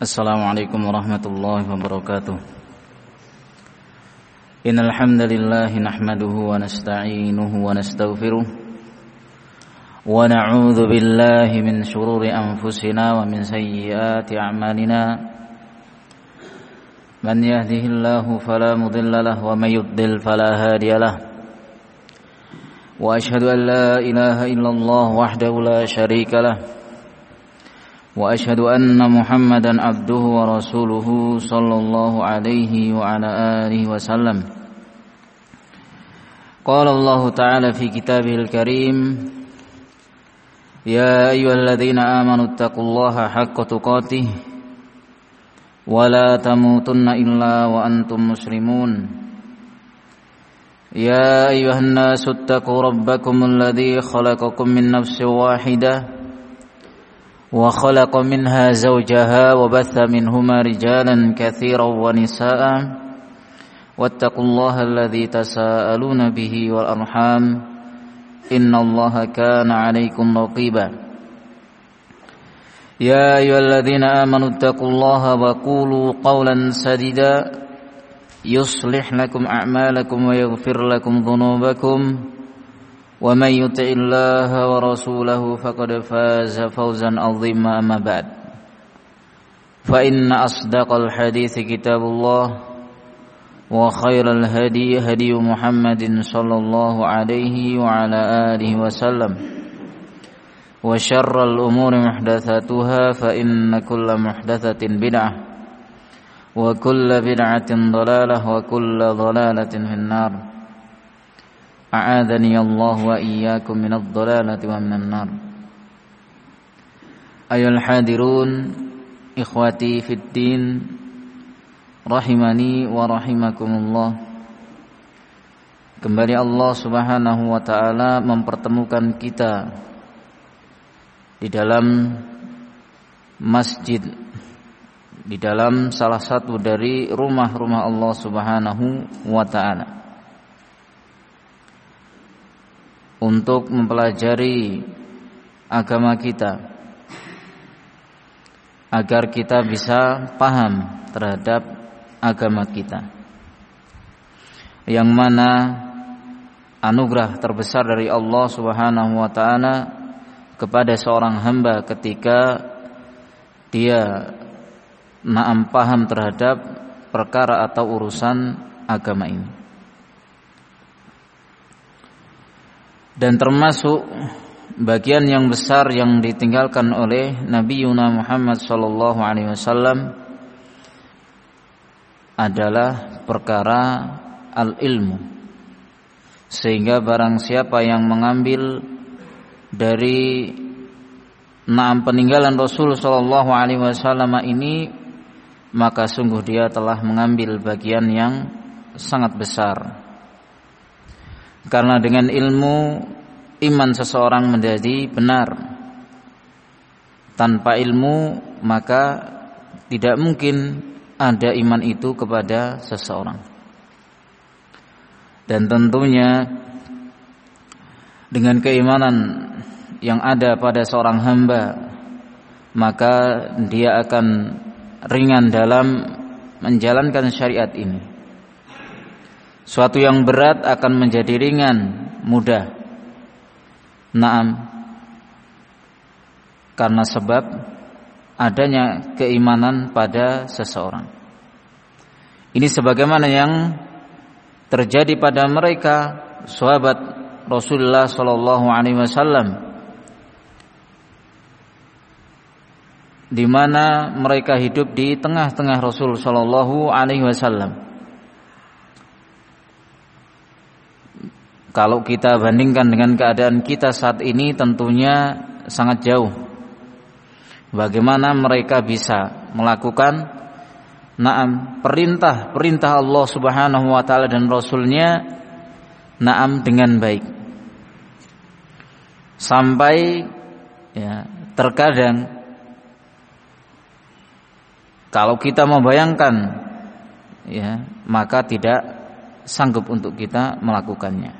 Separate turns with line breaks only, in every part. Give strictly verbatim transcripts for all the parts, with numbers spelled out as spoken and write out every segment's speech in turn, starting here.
Assalamualaikum warahmatullahi wabarakatuh. Innal hamdalillah nahmaduhu wa nasta'inuhu wa nastaghfiruh wa na'udzu billahi min shururi anfusina wa min sayyiati a'malina. Man yahdihillahu fala mudilla lahu wa may yudlil fala hadiya lahu. Wa asyhadu an la ilaha illallah wahdahu la syarika lahu. Wa asyhadu anna Muhammadan abduhu wa rasuluhu sallallahu alaihi wa ala alihi wa sallam. Qala Allah ta'ala fi kitabihil karim, ya ayyuhalladzina amanu taqullaha haqqa tuqatih wa la tamutunna illa wa antum muslimun. Ya ayyuhan nasu taqu rabbakumul ladzi khalaqakum min nafsin wahidah wa khalaqa minha zawjaha wa batha minhuma rijalan katsiran wa nisaa'a wattaqullaha alladzi tasaaluna bihi wal arham innallaha kana 'alaikum raqiba. Ya ayyuhalladzina amanu taqullaha wa qulu qawlan sadida yuslih lakum a'malakum wa yaghfir lakum dhunubakum wa may yuti'illaha wa rasulahu faqad faza fawzan 'azima. Amma ba'd, fa inna asdaqal hadithi kitabullah wa khairal hadi hadi Muhammadin sallallahu alaihi wa ala alihi wasallam wa syarral umuri muhdatsatuha fa inna kulla muhdatsatin bid'ah wa kulla bid'atin dhalalah wa kulla dhalalatin finnar. A'adhani Allah wa iyyakum minadh dhalalati wa minan nar. Ayol hadirun, ikhwati fid din, rahimani wa rahimakumullah. Kembali Allah Subhanahu wa taala mempertemukan kita di dalam masjid, di dalam salah satu dari rumah-rumah Allah Subhanahu wa taala, untuk mempelajari agama kita, agar kita bisa paham terhadap agama kita, yang mana anugerah terbesar dari Allah Subhanahu wa taala kepada seorang hamba ketika dia na'am paham terhadap perkara atau urusan agama ini. Dan termasuk bagian yang besar yang ditinggalkan oleh Nabi Yuna Muhammad sallallahu alaihi wasallam adalah perkara al-ilmu. Sehingga barang siapa yang mengambil dari enam peninggalan Rasul sallallahu alaihi wasallam ini, maka sungguh dia telah mengambil bagian yang sangat besar. Karena dengan ilmu iman seseorang menjadi benar. Tanpa ilmu maka tidak mungkin ada iman itu kepada seseorang. Dan tentunya dengan keimanan yang ada pada seorang hamba, maka dia akan ringan dalam menjalankan syariat ini. Suatu yang berat akan menjadi ringan, mudah. Naam, karena sebab adanya keimanan pada seseorang. Ini sebagaimana yang terjadi pada mereka sahabat Rasulullah sallallahu alaihi wasallam, di mana mereka hidup di tengah-tengah Rasul sallallahu alaihi wasallam. Kalau kita bandingkan dengan keadaan kita saat ini, tentunya sangat jauh. Bagaimana mereka bisa melakukan naam perintah-perintah Allah Subhanahu wa taala dan Rasulnya naam dengan baik. Sampai ya, terkadang kalau kita membayangkan ya, maka tidak sanggup untuk kita melakukannya.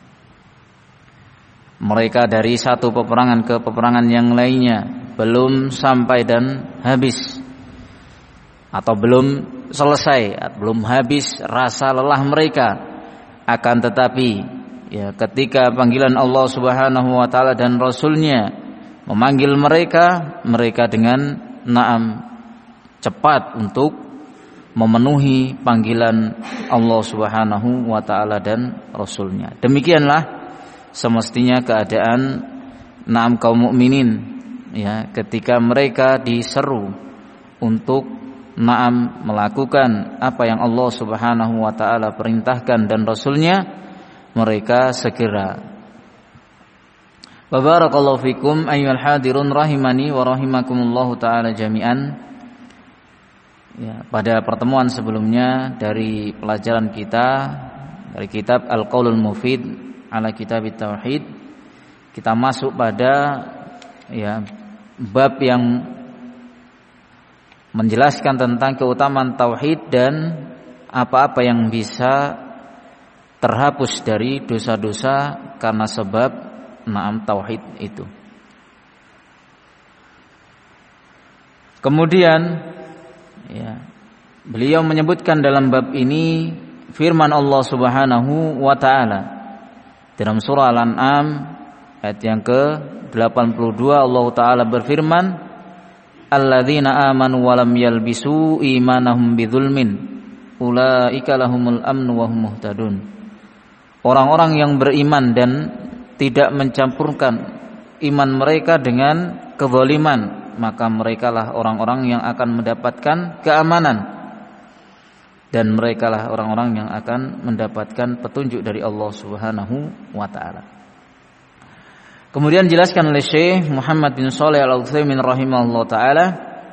Mereka dari satu peperangan ke peperangan yang lainnya belum sampai dan habis, atau belum selesai, belum habis rasa lelah mereka. Akan tetapi ya, ketika panggilan Allah Subhanahu wa taala dan Rasulnya memanggil mereka, mereka dengan naam cepat untuk memenuhi panggilan Allah Subhanahu wa taala dan Rasulnya. Demikianlah semestinya keadaan naam kaum mukminin ya, ketika mereka diseru untuk naam melakukan apa yang Allah Subhanahu wa taala perintahkan dan Rasulnya, mereka segera. Wa barakallahu fikum ayyuhal hadirun rahimani wa rahimakumullahu taala jami'an. Ya, pada pertemuan sebelumnya dari pelajaran kita dari kitab Al-Qaulul Mufid ala Kitabit Tauhid, kita masuk pada ya bab yang menjelaskan tentang keutamaan tauhid dan apa-apa yang bisa terhapus dari dosa-dosa karena sebab naam tauhid itu. Kemudian ya, beliau menyebutkan dalam bab ini firman Allah Subhanahu wa taala dalam surah Al-An'am ayat yang ke delapan puluh dua. Allah taala berfirman, alladzina amanu wa lam yalbisu imanahum bidzulmin ulaika lahumul amnu wa hum muhtadun. Orang-orang yang beriman dan tidak mencampurkan iman mereka dengan kezaliman, maka merekalah orang-orang yang akan mendapatkan keamanan dan merekalah orang-orang yang akan mendapatkan petunjuk dari Allah Subhanahu wa taala. Kemudian dijelaskan oleh Syekh Muhammad bin Shalih Al-Utsaimin rahimahullah taala,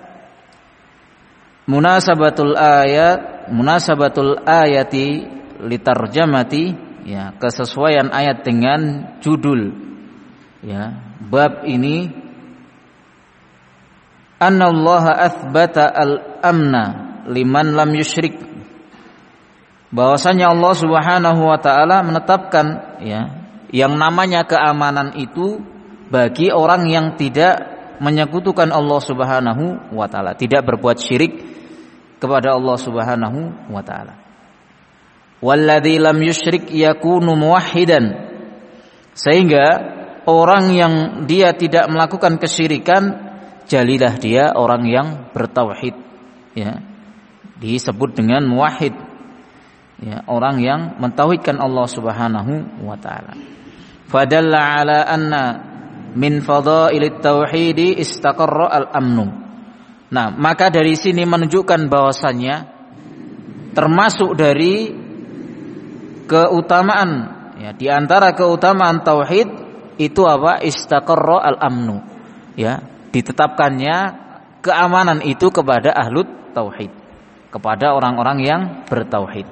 munasabatul ayat munasabatul ayati litarjamati, ya, kesesuaian ayat dengan judul ya bab ini, annallaha athbata al-amna liman lam yusyrik, bahwasanya Allah Subhanahu wa taala menetapkan ya yang namanya keamanan itu bagi orang yang tidak menyekutukan Allah Subhanahu wa taala, tidak berbuat syirik kepada Allah Subhanahu wa taala. Walladzi lam yusyrik yakunu muwahhidan, sehingga orang yang dia tidak melakukan kesyirikan, jalilah dia orang yang bertauhid ya. Disebut dengan muwahhid ya, orang yang mentauhidkan Allah Subhanahu wa taala. Fadalla ala anna min fadailit tauhid istaqarra al-amnu. Nah, maka dari sini menunjukkan bahwasannya termasuk dari keutamaan ya, di antara keutamaan tauhid itu apa? Istaqarra al-amnu. Ya, ditetapkannya keamanan itu kepada ahlut tauhid, kepada orang-orang yang bertauhid.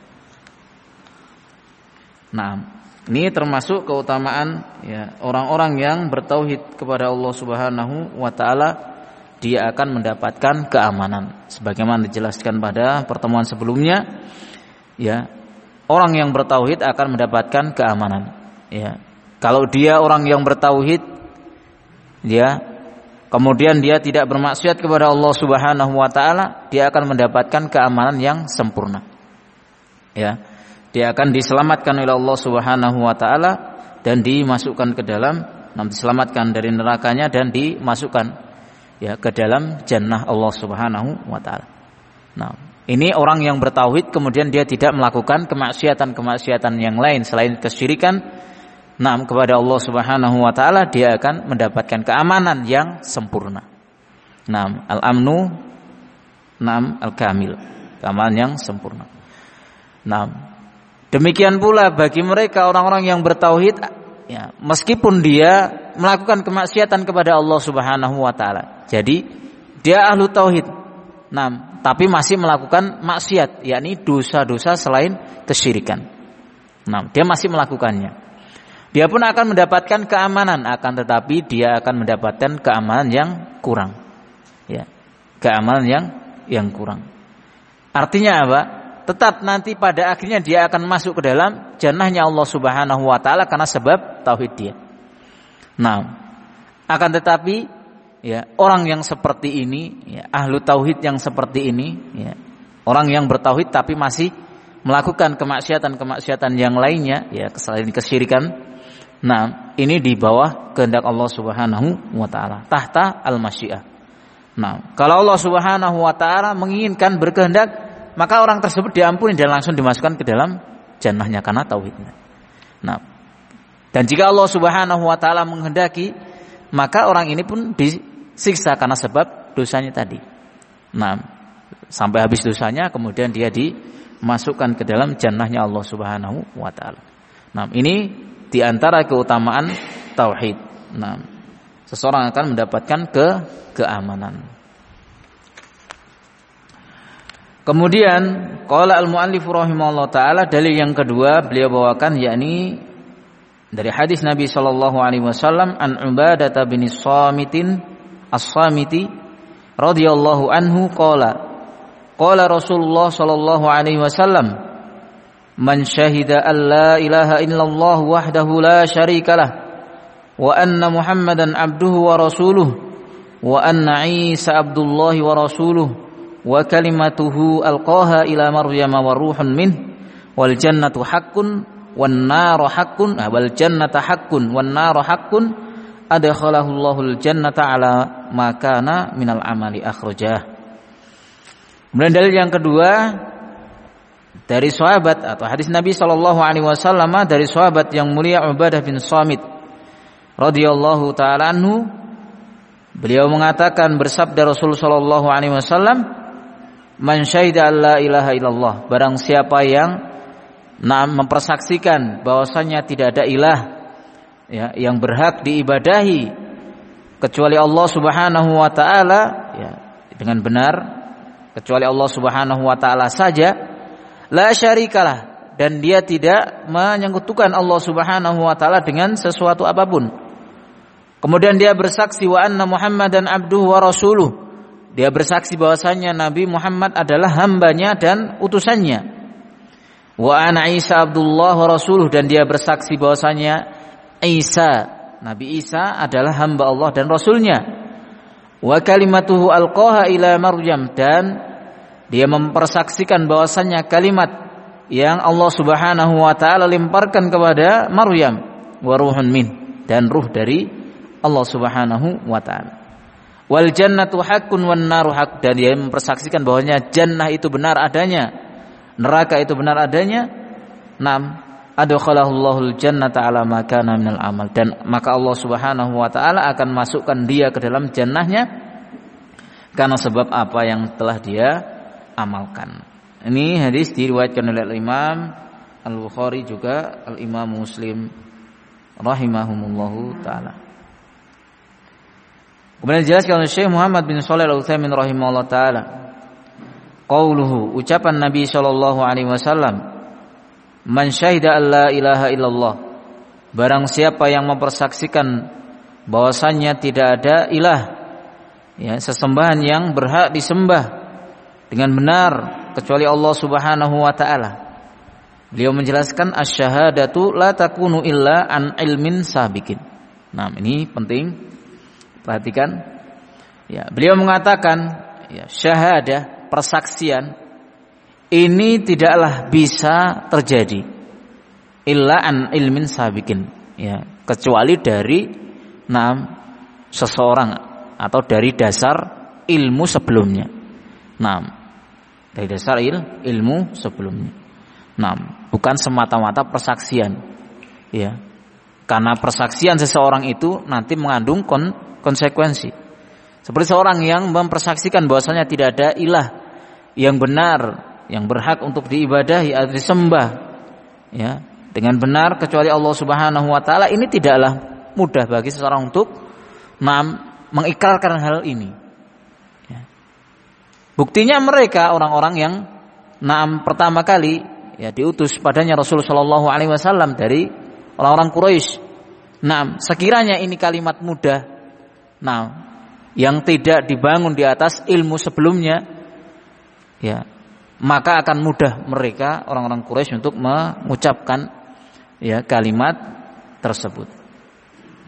Nah, ini termasuk keutamaan ya, orang-orang yang bertauhid kepada Allah Subhanahu wa taala, dia akan mendapatkan keamanan. Sebagaimana dijelaskan pada pertemuan sebelumnya, ya, orang yang bertauhid akan mendapatkan keamanan. Ya, kalau dia orang yang bertauhid, ya, kemudian dia tidak bermaksiat kepada Allah Subhanahu wa taala, dia akan mendapatkan keamanan yang sempurna. Ya. Dia akan diselamatkan oleh Allah Subhanahu wa taala dan dimasukkan ke dalam, nanti diselamatkan dari nerakanya dan dimasukkan ya ke dalam jannah Allah Subhanahu wa taala. Nah, ini orang yang bertauhid kemudian dia tidak melakukan kemaksiatan-kemaksiatan yang lain selain kesyirikan, nah, kepada Allah Subhanahu wa taala, dia akan mendapatkan keamanan yang sempurna. Nah, al-amnu, nah, al-kamil, keamanan yang sempurna. Nah, demikian pula bagi mereka orang-orang yang bertauhid ya, meskipun dia melakukan kemaksiatan kepada Allah Subhanahu wa taala. Jadi dia ahlu tauhid. Nah, tapi masih melakukan maksiat, yakni dosa-dosa selain kesyirikan. Nah, dia masih melakukannya. Dia pun akan mendapatkan keamanan, akan tetapi dia akan mendapatkan keamanan yang kurang. Ya. Keamanan yang yang kurang. Artinya apa? Tetap nanti pada akhirnya dia akan masuk ke dalam jannahnya Allah Subhanahu wa taala karena sebab tauhid dia. Nah, akan tetapi ya, orang yang seperti ini, ya, ahlu tauhid yang seperti ini, ya, orang yang bertauhid tapi masih melakukan kemaksiatan-kemaksiatan yang lainnya, ya, selain kesyirikan. Nah, ini di bawah kehendak Allah Subhanahu wa taala, tahta al-masyiah. Nah, kalau Allah Subhanahu wa taala menginginkan, berkehendak, maka orang tersebut diampuni dan langsung dimasukkan ke dalam jannahnya karena tauhidnya. Nah, dan jika Allah Subhanahu wa taala menghendaki, maka orang ini pun disiksa karena sebab dosanya tadi. Nah, sampai habis dosanya kemudian dia dimasukkan ke dalam jannahnya Allah Subhanahu wa taala. Nah, ini di antara keutamaan tauhid. Nah, seseorang akan mendapatkan ke keamanan. Kemudian qala al-muallif rahimahullah taala, dalil yang kedua beliau bawakan yakni dari hadis Nabi sallallahu alaihi wasallam an Ubadah bin Shamitin As-Samiti radhiyallahu anhu qala qala Rasulullah sallallahu alaihi wasallam man syahida an la ilaha illallah wahdahu la syarikalah wa anna Muhammadan abduhu wa rasuluh wa anna Isa abdullahi wa rasuluh wa kalimatuhu alqaha ila Maryam wa ruhun min wal jannatu haqqun wan naru haqqun wal jannata haqqun wan naru haqqun adkhalahu Allahul jannata ala ma kana minal amali akhrajah. Kemudian dalil yang kedua dari sahabat atau hadis Nabi sallallahu alaihi wasallam dari sahabat yang mulia Ubadah bin Shamit radhiyallahu taala anhu, beliau mengatakan, bersabda Rasul sallallahu alaihi wasallam, man syahida alla ilaha illallah, barang siapa yang nah, mempersaksikan bahwasanya tidak ada ilah, ya, yang berhak diibadahi kecuali Allah Subhanahu wa taala, ya, dengan benar kecuali Allah Subhanahu wa taala saja, la syarikalah, dan dia tidak menyekutukan Allah Subhanahu wa taala dengan sesuatu apapun. Kemudian dia bersaksi wa anna Muhammadan abduhu wa rasuluh, dia bersaksi bahwasanya Nabi Muhammad adalah hambanya dan utusannya. Wa ana Isa abdullah wa rasuluh, dan dia bersaksi bahwasanya Isa, Nabi Isa adalah hamba Allah dan rasulnya. Wa kalimatuhu alqaha ila Maryam, dan dia mempersaksikan bahwasannya kalimat yang Allah Subhanahu wa taala lemparkan kepada Maryam, wa ruhun min, dan ruh dari Allah Subhanahu wa taala. Wal jannatu haqqun wan naru haqq, dan dia mempersaksikan bahwasanya jannah itu benar adanya, neraka itu benar adanya. Nam adkhalahu Allahul jannata ala ma kana minal amal, dan maka Allah Subhanahu wa taala akan masukkan dia ke dalam jannahnya karena sebab apa yang telah dia amalkan. Ini hadis diriwayatkan oleh Imam Al-Bukhari juga Al-Imam Muslim rahimahumullahu taala. Kemudian dijelaskan oleh Syekh Muhammad bin Shalih Al-Utsaimin rahimahullah taala, qauluhu, ucapan Nabi sallallahu alaihi wasallam, man syahida alla ilaha illallah, barang siapa yang mempersaksikan bahwasannya tidak ada ilah, ya, sesembahan yang berhak disembah dengan benar kecuali Allah Subhanahu wa taala. Beliau menjelaskan asyhadatu la takunu illa an ilmin sabiqin. Nah, ini penting perhatikan. Ya, beliau mengatakan, ya, syahadah, persaksian ini tidaklah bisa terjadi illa an ilmin sabiqin, ya, kecuali dari nah, seseorang atau dari dasar ilmu sebelumnya. Nah, dari dasar il, ilmu sebelumnya. Nah, bukan semata-mata persaksian, ya, karena persaksian seseorang itu nanti mengandung kon, konsekuensi. Seperti seorang yang mempersaksikan bahwasanya tidak ada ilah yang benar, yang berhak untuk diibadahi atau disembah, ya, dengan benar kecuali Allah Subhanahu wa taala, ini tidaklah mudah bagi seseorang untuk nah, mengikrarkan hal ini. Buktinya mereka orang-orang yang naam pertama kali, ya, diutus padanya Rasulullah shallallahu alaihi wasallam dari orang-orang Quraisy. Naam, sekiranya ini kalimat mudah, nah, yang tidak dibangun di atas ilmu sebelumnya, ya, maka akan mudah mereka orang-orang Quraisy untuk mengucapkan, ya, kalimat tersebut.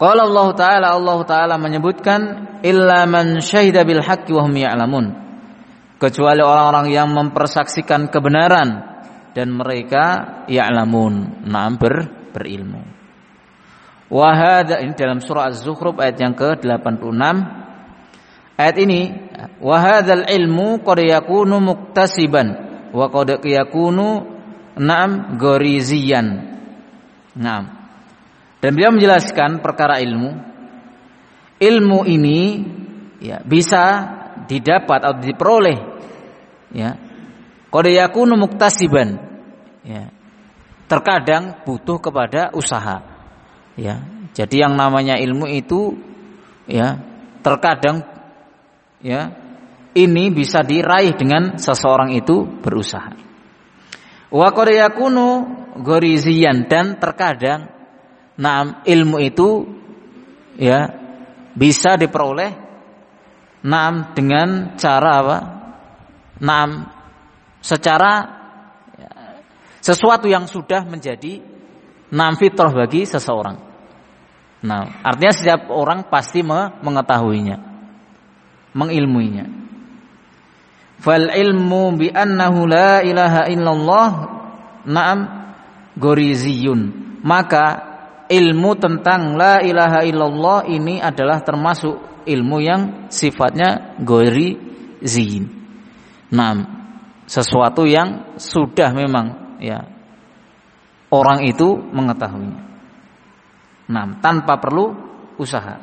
Qala Allah Ta'ala, Allah Ta'ala menyebutkan illa man syahida bil haqqi wa hum ya'lamun, kecuali orang-orang yang mempersaksikan kebenaran dan mereka ya'lamun, na'am ber, berilmu. Wa hadza, ini dalam surah Az-Zukhruf ayat yang ke delapan puluh enam. Ayat ini, wa hadzal ilmu qad yakunu muktasiban wa qad yakunu na'am ghariziyan. Na'am. Dan beliau menjelaskan perkara ilmu. Ilmu ini ya bisa didapat atau diperoleh ya. Qad yakunu muktasiban ya. Terkadang butuh kepada usaha. Ya. Jadi yang namanya ilmu itu ya terkadang ya ini bisa diraih dengan seseorang itu berusaha. Wa qad yakunu ghariziyan, dan terkadang naam ilmu itu ya bisa diperoleh naam dengan cara apa? Naam secara ya, sesuatu yang sudah menjadi naam fitrah bagi seseorang. Nah, artinya setiap orang pasti mengetahuinya, mengilmuinya. Fal ilmu bi annahu la ilaha illallah na'am ghoriziyun. Maka ilmu tentang la ilaha illallah ini adalah termasuk ilmu yang sifatnya ghoriziyin. Na'am, sesuatu yang sudah memang ya orang itu mengetahuinya. Na'am, tanpa perlu usaha.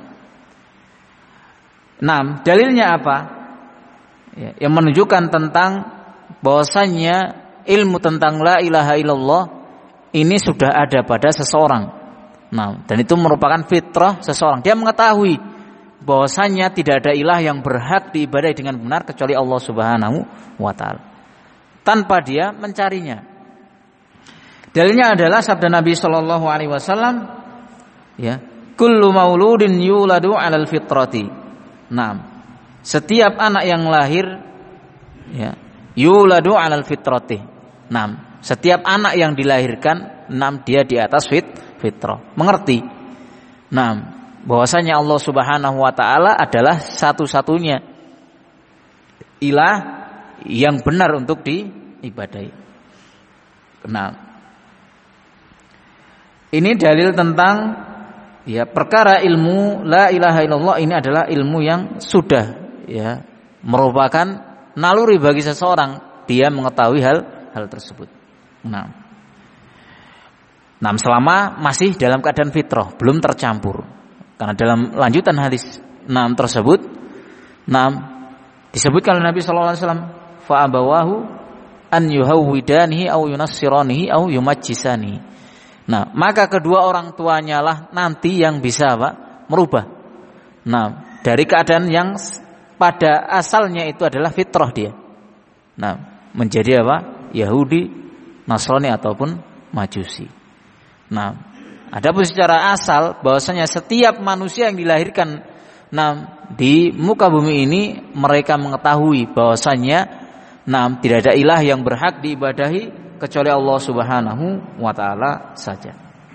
Na'am, dalilnya apa? Ya, yang menunjukkan tentang bahwasannya ilmu tentang la ilaha illallah ini sudah ada pada seseorang. Nah, dan itu merupakan fitrah seseorang. Dia mengetahui bahwasannya tidak ada ilah yang berhak diibadahi dengan benar kecuali Allah Subhanahu wa taala, tanpa dia mencarinya. Dalilnya adalah sabda Nabi sallallahu alaihi wasallam ya, kullu mauludin yuladu 'alal fitrati. Nah, setiap anak yang lahir ya yuladu 'alal fitrati. Nah, setiap anak yang dilahirkan enam dia di atas fit fitrah. Mengerti? Nah, bahwasanya Allah Subhanahu wa taala adalah satu-satunya ilah yang benar untuk diibadahi. Nah, ini dalil tentang ya perkara ilmu la ilaha illallah ini adalah ilmu yang sudah ya merupakan naluri bagi seseorang, dia mengetahui hal hal tersebut. Nah, nah selama masih dalam keadaan fitrah, belum tercampur. Karena dalam lanjutan hadis enam tersebut, enam disebutkan oleh Nabi sallallahu alaihi wasallam, fa abawahu an yuhawwidanihi aw yunassiranihi aw yumajjisanihi. Nah, maka kedua orang tuanya lah nanti yang bisa apa? Merubah. Nah, dari keadaan yang pada asalnya itu adalah fitrah dia. Nah, menjadi apa? Yahudi, Nasrani ataupun Majusi. Nah, adapun secara asal bahwasanya setiap manusia yang dilahirkan nah di muka bumi ini mereka mengetahui bahwasanya nah tidak ada ilah yang berhak diibadahi kecuali Allah Subhanahu wa taala saja.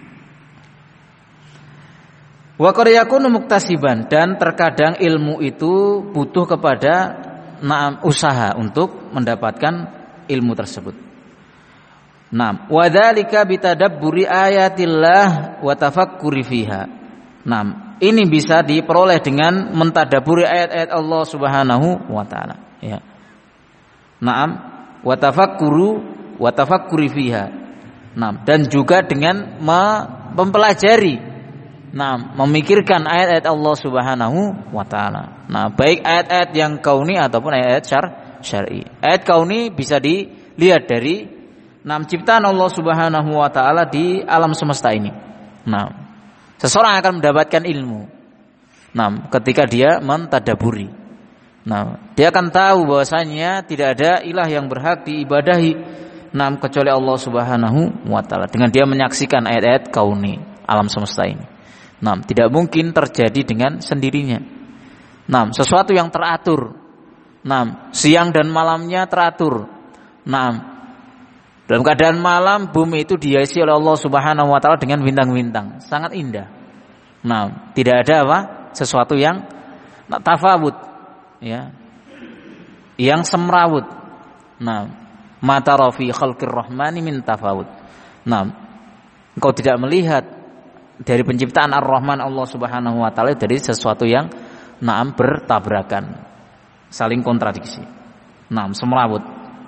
Wa qad yakunu muktasiban, dan terkadang ilmu itu butuh kepada nah usaha untuk mendapatkan ilmu tersebut. Naam, wa dzalika bitadabburi ayatillah wa tafakkuri fiha. Naam, ini bisa diperoleh dengan mentadaburi ayat-ayat Allah Subhanahu wa taala, ya. Naam, wa tafakkuru wa tafakkuri fiha. Naam, dan juga dengan mempelajari, naam, memikirkan ayat-ayat Allah Subhanahu wa taala. Nah, baik ayat-ayat yang kauni ataupun ayat-ayat syar syar'i. Ayat kauni bisa dilihat dari enam ciptaan Allah Subhanahu wa taala di alam semesta ini. Nah, seseorang akan mendapatkan ilmu. Nah, ketika dia mentadaburi. Nah, dia akan tahu bahwasanya tidak ada ilah yang berhak diibadahi nah kecuali Allah Subhanahu wa taala, dengan dia menyaksikan ayat-ayat kauni alam semesta ini. Nah, tidak mungkin terjadi dengan sendirinya. Nah, sesuatu yang teratur. Nah, siang dan malamnya teratur. Nah, dalam keadaan malam bumi itu dihiasi oleh Allah Subhanahu wa taala dengan bintang-bintang, sangat indah. Nah, tidak ada apa? Sesuatu yang tafawut, ya. Yang semrawut. Nah, mata rafi khalqir rahmani min tafawut. Nah, engkau tidak melihat dari penciptaan Ar-Rahman Allah Subhanahu wa taala dari sesuatu yang naam bertabrakan, saling kontradiksi. Naam, semrawut.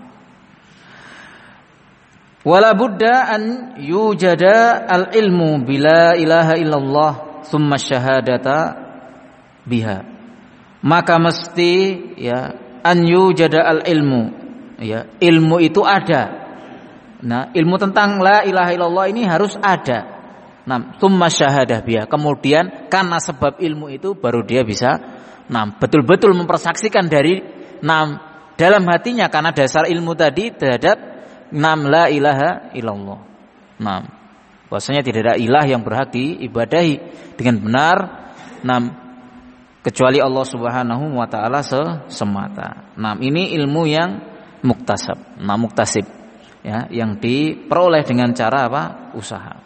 Wala budda an yujada al-ilmu bila ilaha illallah thumma syahadata biha. Maka mesti ya an yujada al-ilmu, ya, ilmu itu ada. Nah, ilmu tentang la ilaha illallah ini harus ada. Nah, thumma syahadah biha. Kemudian karena sebab ilmu itu baru dia bisa nah betul-betul mempersaksikan dari nah dalam hatinya karena dasar ilmu tadi terhadap nam la ilaha illallah. Nah, bahwasanya tidak ada ilah yang berhak diibadahi dengan benar nam kecuali Allah Subhanahu wa taala semata. Nah, ini ilmu yang muktasab, nah muktasib, ya, yang diperoleh dengan cara apa? Usaha.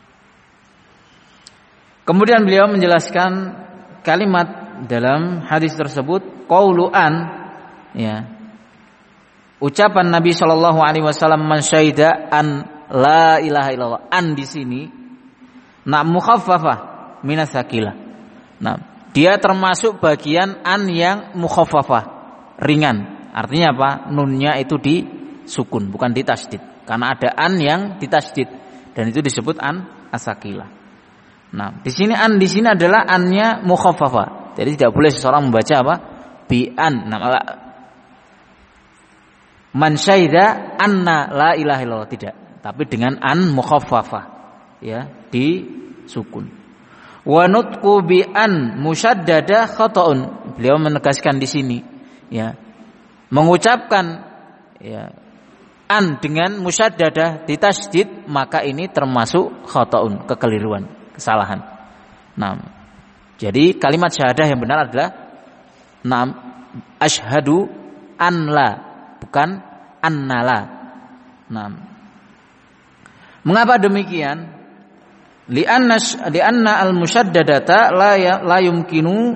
Kemudian beliau menjelaskan kalimat dalam hadis tersebut qaulu an, ya. Ucapan Nabi Shallallahu Alaihi Wasallam man syahida an la ilaha illallah, an di sini nak mukhaffafah minas sakilah. Nah, dia termasuk bagian an yang mukhaffafah, ringan. Artinya apa? Nunnya itu disukun, bukan ditasydid. Karena ada an yang ditasydid dan itu disebut an asakilah. Nah, di sini an di sini adalah annya mukhaffafah. Jadi tidak boleh seseorang membaca apa? Bi an. Nah, man syahida anna la ilaha illallah, tidak, tapi dengan an mukhaffafah, ya, di sukun. Wa nutqu bi an musyaddada khata'un. Beliau menegaskan di sini, ya, mengucapkan ya an dengan musyaddada ditasydid maka ini termasuk khata'un, kekeliruan, kesalahan. Nah, jadi kalimat syahadah yang benar adalah nam asyhadu an la, bukan annala. Nah, mengapa demikian? Li'anna li'anna al-musyaddadata la ya, la yumkinu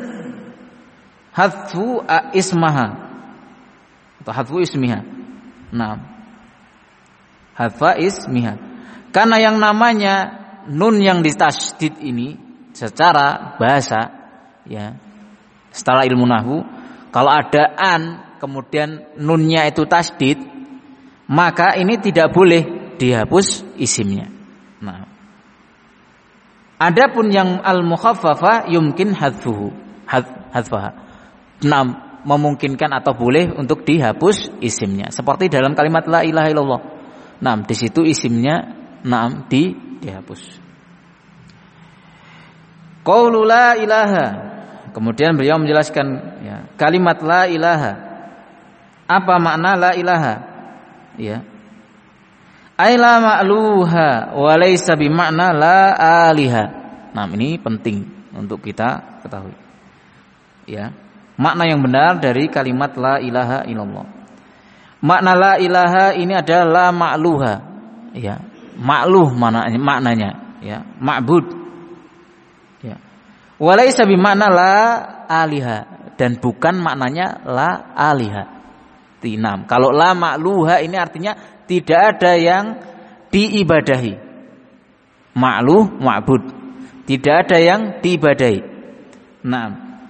hadfu ismaha atau hadfu ismiha. Nah, hadfa ismiha. Karena yang namanya nun yang ditasydid ini secara bahasa, ya, setelah ilmu nahwu, kalau ada an kemudian nunnya itu tasydid, maka ini tidak boleh dihapus isimnya. Nah, adapun yang al-mukhaffafah yumkin hadfuhu, hadfaha. Nah, memungkinkan atau boleh untuk dihapus isimnya. Seperti dalam kalimat la ilaha illallah. Nah, di situ isimnya nah di dihapus. Qaulu la ilaha. Kemudian beliau menjelaskan, ya, kalimat la ilaha. Apa makna la ilaha? Ya. Ai la ma'luha wa laysa bi makna la aliha. Nah, ini penting untuk kita ketahui. Ya. Makna yang benar dari kalimat la ilaha illallah. Makna la ilaha ini adalah la ma'luha. Ya. Ma'luh maknanya, maknanya, ya, ma'bud. Ya. Wa laysa bi makna la aliha, dan bukan maknanya la aliha. Tinam. Kalau la ma'luha ini artinya tidak ada yang diibadahi. Ma'luh, ma'bud. Tidak ada yang diibadahi. Nah,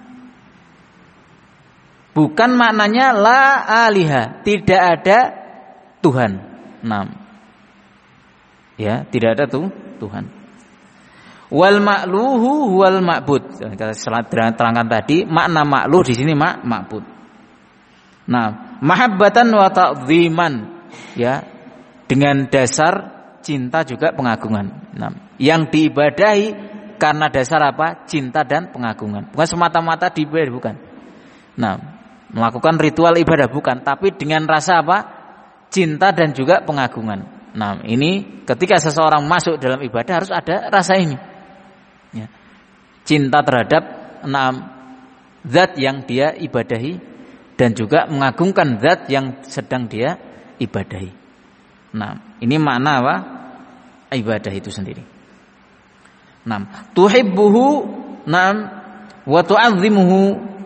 bukan maknanya la aliha, tidak ada Tuhan. Nah, ya, tidak ada tuh Tuhan. Wal ma'luhu wal ma'bud. Setelah terangkan tadi, makna ma'luh di sini mak ma'bud. Nah, mahabbatan wa ta'dhiman, ya, dengan dasar cinta juga pengagungan. Nah, yang diibadahi karena dasar apa? Cinta dan pengagungan. Bukan semata-mata diibadahi, bukan. Nah, melakukan ritual ibadah bukan, tapi dengan rasa apa? Cinta dan juga pengagungan. Nah, ini ketika seseorang masuk dalam ibadah harus ada rasa ini. Ya. Cinta terhadap enam zat yang dia ibadahi dan juga mengagungkan zat yang sedang dia ibadahi. Nah, ini makna apa? Ibadah itu sendiri. Nah, tuhibbuhu na'am wa tu'azzimuhu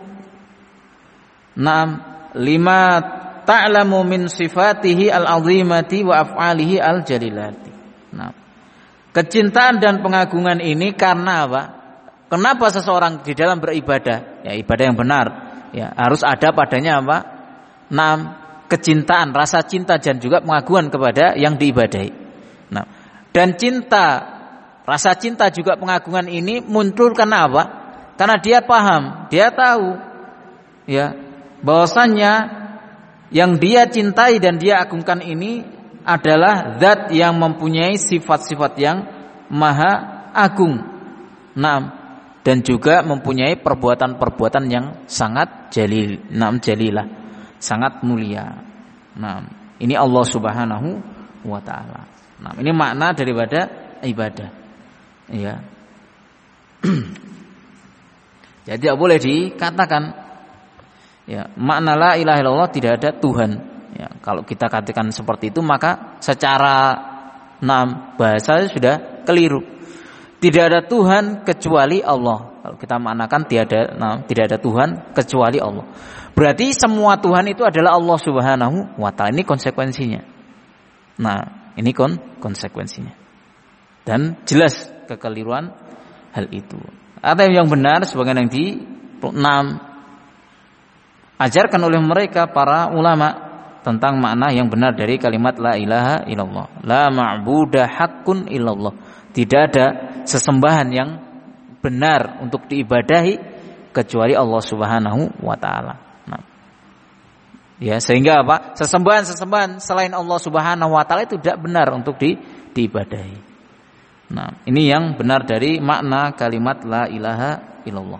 na'am lima ta'lamu min sifatihi al-'azimati wa af'alihi al-jalilati. Nah, kecintaan dan pengagungan ini karena apa? Kenapa seseorang di dalam beribadah, ya ibadah yang benar, ya harus ada padanya apa? Nah, kecintaan, rasa cinta dan juga pengagungan kepada yang diibadahi. Nah, dan cinta, rasa cinta juga pengagungan ini muncul karena apa? Karena dia paham, dia tahu, ya bahwasannya yang dia cintai dan dia agungkan ini adalah zat yang mempunyai sifat-sifat yang maha agung. Nah, dan juga mempunyai perbuatan-perbuatan yang sangat jalil, nam jalilah, sangat mulia. Nah, ini Allah Subhanahu wa taala. Nah, ini makna daripada ibadah. Ya. Jadi tidak boleh dikatakan ya, makna la ilaha illallah tidak ada Tuhan. Ya, kalau kita katakan seperti itu maka secara nam bahasa sudah keliru. Tidak ada Tuhan kecuali Allah. Kalau kita maknakan tiada, nah, tidak ada Tuhan kecuali Allah. Berarti semua Tuhan itu adalah Allah Subhanahu wa taala. Ini konsekuensinya. Nah, ini kon konsekuensinya. Dan jelas kekeliruan hal itu. Atau yang benar sebagian yang di enam ajarkan oleh mereka para ulama tentang makna yang benar dari kalimat la ilaha illallah. La ma'budah haqqun illallah. Tidak ada sesembahan yang benar untuk diibadahi kecuali Allah Subhanahu wa taala. Nah, ya sehingga apa? Sesembahan-sesembahan selain Allah Subhanahu wa taala itu tidak benar untuk di, diibadahi. Nah, ini yang benar dari makna kalimat la ilaha illallah.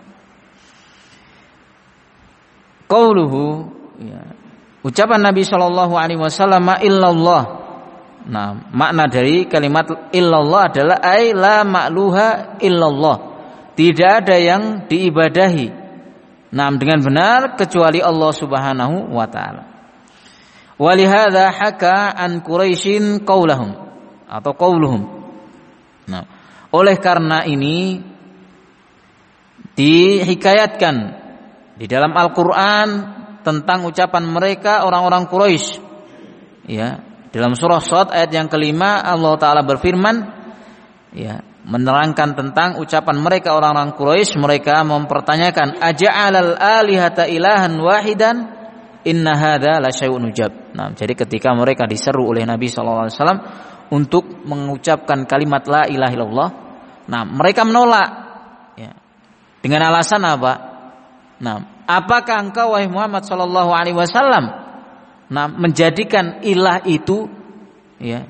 Qauluhu, ya, ucapan Nabi sallallahu alaihi wasallam illallah. Nah, makna dari kalimat illallah adalah ai la ma'luha illallah. Tidak ada yang diibadahi nah dengan benar kecuali Allah Subhanahu wa taala. Walihadza haka an Quraisyin qaulahum atau qauluhum. Nah, oleh karena ini dihikayatkan di dalam Al-Qur'an tentang ucapan mereka orang-orang Quraisy. Ya, dalam surah Shad ayat yang kelima Allah Ta'ala berfirman, ya, menerangkan tentang ucapan mereka orang-orang Quraisy. Mereka mempertanyakan, aja'alal alihata ilahan wahidan inna hadza la syai'un ujab. Nah, jadi ketika mereka diseru oleh Nabi sallallahu alaihi wasallam untuk mengucapkan kalimat la ilaha illallah, nah mereka menolak, ya, dengan alasan apa? Nah, apakah engkau wahai Muhammad sallallahu alaihi wasallam nah menjadikan ilah itu, ya,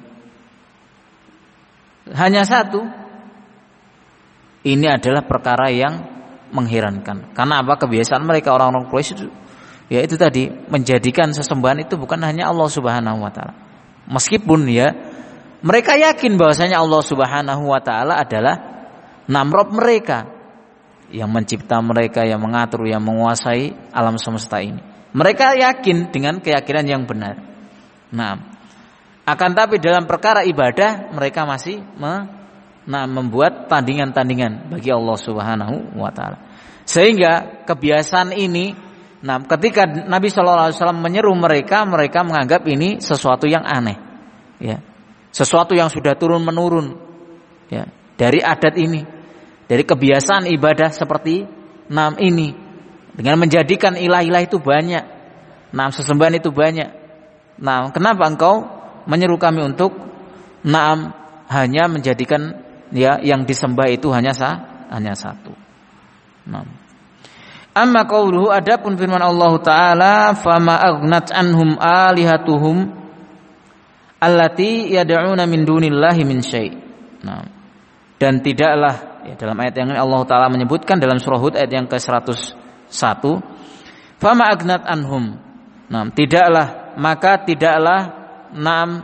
hanya satu? Ini adalah perkara yang mengherankan. Karena apa? Kebiasaan mereka orang-orang Quraisy itu, ya itu tadi, menjadikan sesembahan itu bukan hanya Allah Subhanahu wa taala. Meskipun ya mereka yakin bahwasanya Allah Subhanahu wa taala adalah Namrob mereka, yang mencipta mereka, yang mengatur, yang menguasai alam semesta ini. Mereka yakin dengan keyakinan yang benar. Nah, akan tapi dalam perkara ibadah mereka masih me, nah, membuat tandingan-tandingan bagi Allah Subhanahu wa taala. Sehingga kebiasaan ini, nah, ketika Nabi sallallahu alaihi wasallam menyeru mereka, mereka menganggap ini sesuatu yang aneh. Ya. Sesuatu yang sudah turun menurun, ya, dari adat ini, dari kebiasaan ibadah seperti nam ini. Dengan menjadikan ilah-ilah itu banyak, nah sesembahan itu banyak. Nah, kenapa engkau menyeru kami untuk naam hanya menjadikan, ya, yang disembah itu hanya sah, hanya satu. Nah. Amma qauluhu, adapun firman Allah taala, fama aghnat anhum alihatuhum allati yad'una min dunillahi min syai'. Nah, dan tidaklah, ya, dalam ayat yang ini Allah taala menyebutkan dalam surah Hud ayat yang ke seratus satu, fama agnat anhum. Nah, tidaklah, maka tidaklah nam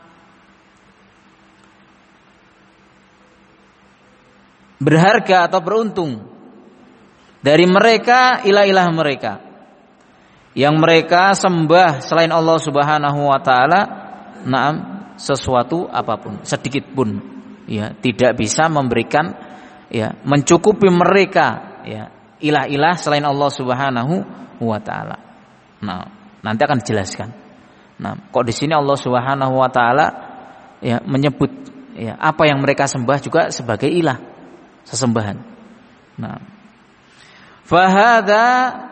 berharga atau beruntung dari mereka ilah-ilah mereka yang mereka sembah selain Allah Subhanahu wa taala, nam sesuatu apapun, sedikit pun, ya, tidak bisa memberikan ya mencukupi mereka ya ilah-ilah selain Allah Subhanahu wa taala. Nah, nanti akan dijelaskan. Nah, kok di sini Allah Subhanahu wa taala ya menyebut ya apa yang mereka sembah juga sebagai ilah, sesembahan. Nah, fa hadza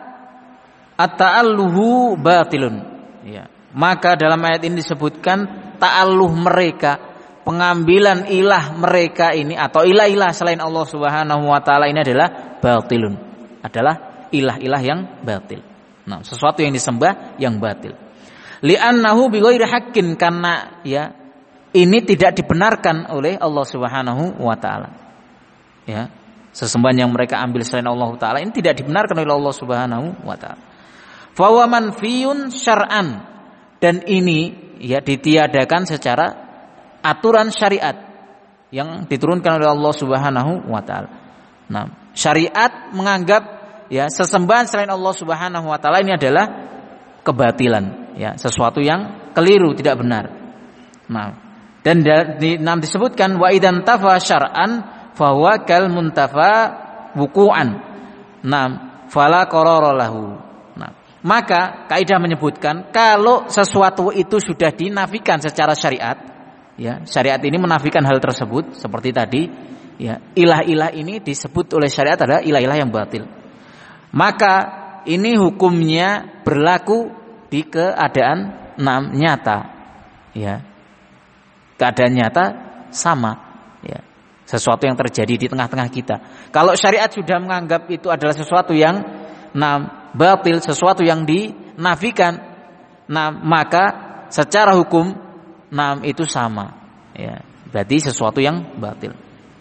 at-ta'alluhu batilun. Ya, maka dalam ayat ini disebutkan ta'alluh mereka, pengambilan ilah mereka ini atau ilah-ilah selain Allah Subhanahu wa taala ini adalah batilun, adalah ilah-ilah yang batil. Nah, sesuatu yang disembah yang batil. Li'annahu bighairi haqqin, karena ya ini tidak dibenarkan oleh Allah Subhanahu wa taala. Ya, sesembahan yang mereka ambil selain Allah taala ini tidak dibenarkan oleh Allah Subhanahu wa taala. Fa wa manfiyun syar'an, dan ini ya ditiadakan secara aturan syariat yang diturunkan oleh Allah Subhanahu wa taala. Nah, syariat menganggap ya sesembahan selain Allah Subhanahu wa taala ini adalah kebatilan, ya, sesuatu yang keliru, tidak benar. Nah, dan di, di, disebutkan wa idan tafa syar'an fa huwa kal muntafa wuqu'an. Nah, fala qarara lahu. Nah, maka kaidah menyebutkan kalau sesuatu itu sudah dinafikan secara syariat, ya, syariat ini menafikan hal tersebut seperti tadi, ya, ilah-ilah ini disebut oleh syariat adalah ilah-ilah yang batil. Maka ini hukumnya berlaku di keadaan enam nyata, ya, keadaan nyata sama, ya, sesuatu yang terjadi di tengah-tengah kita. Kalau syariat sudah menganggap itu adalah sesuatu yang enam batil, sesuatu yang dinafikan, nah maka secara hukum enam itu sama, ya, berarti sesuatu yang batil.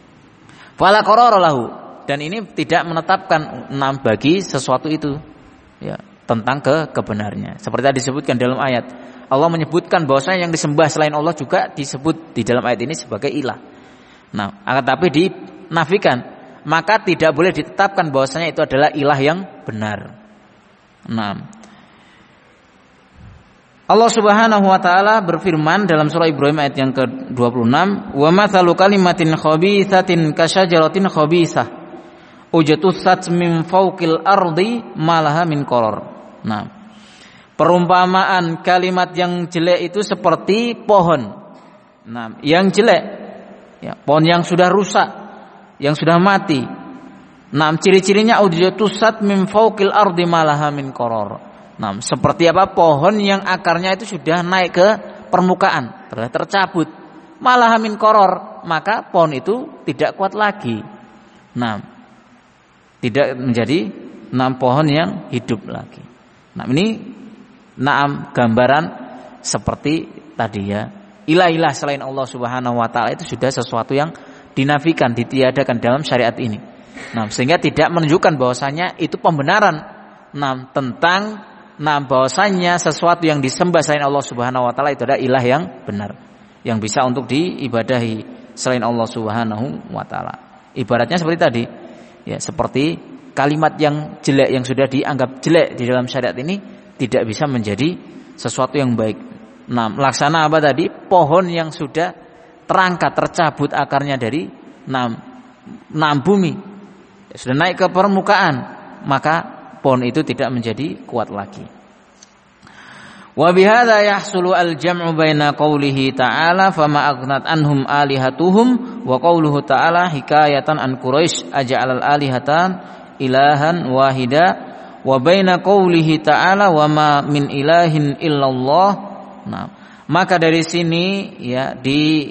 Fala qarara lahu, dan ini tidak menetapkan enam bagi sesuatu itu, ya, tentang ke kebenarnya. Seperti tadi disebutkan dalam ayat, Allah menyebutkan bahwasanya yang disembah selain Allah juga disebut di dalam ayat ini sebagai ilah. Nah, akan tapi dinafikan, maka tidak boleh ditetapkan bahwasanya itu adalah ilah yang benar. Nah, Allah Subhanahu wa taala berfirman dalam surah Ibrahim ayat yang ke dua puluh enam, "Wa mathalu kalimatin khabithatin kasyajaratin khabithah ujtussat min fawqil ardi malaha min qarar." Nah, perumpamaan kalimat yang jelek itu seperti pohon. Nah, yang jelek, ya, pohon yang sudah rusak, yang sudah mati. Nah, ciri-cirinya ujtussat min fawqil ardi malaha min qarar. Nah, seperti apa? Pohon yang akarnya itu sudah naik ke permukaan, telah tercabut, malah min koror, maka pohon itu tidak kuat lagi. Nah, tidak menjadi enam pohon yang hidup lagi. Nah, ini enam gambaran seperti tadi, ya. Ilah-ilah selain Allah Subhanahu wa taala itu sudah sesuatu yang dinafikan, ditiadakan dalam syariat ini. Nah, sehingga tidak menunjukkan bahwasanya itu pembenaran nah, tentang nah bahwasanya sesuatu yang disembah selain Allah Subhanahu wa taala itu adalah ilah yang benar, yang bisa untuk diibadahi selain Allah Subhanahu wa taala. Ibaratnya seperti tadi, ya, seperti kalimat yang jelek yang sudah dianggap jelek di dalam syariat ini tidak bisa menjadi sesuatu yang baik. Nah, laksana apa tadi? Pohon yang sudah terangkat, tercabut akarnya dari enam, enam bumi, sudah naik ke permukaan, maka pohon itu tidak menjadi kuat lagi. Wa bihadza yahsulu al-jam'u baina qoulihi ta'ala fama aghnat anhum alihatuhum wa qauluhu ta'ala hikayatan an Quraisy aja'al al-alihatan ilahan wahida wa baina qoulihi ta'ala wa ma min ilahin illallah. Nah, maka dari sini ya di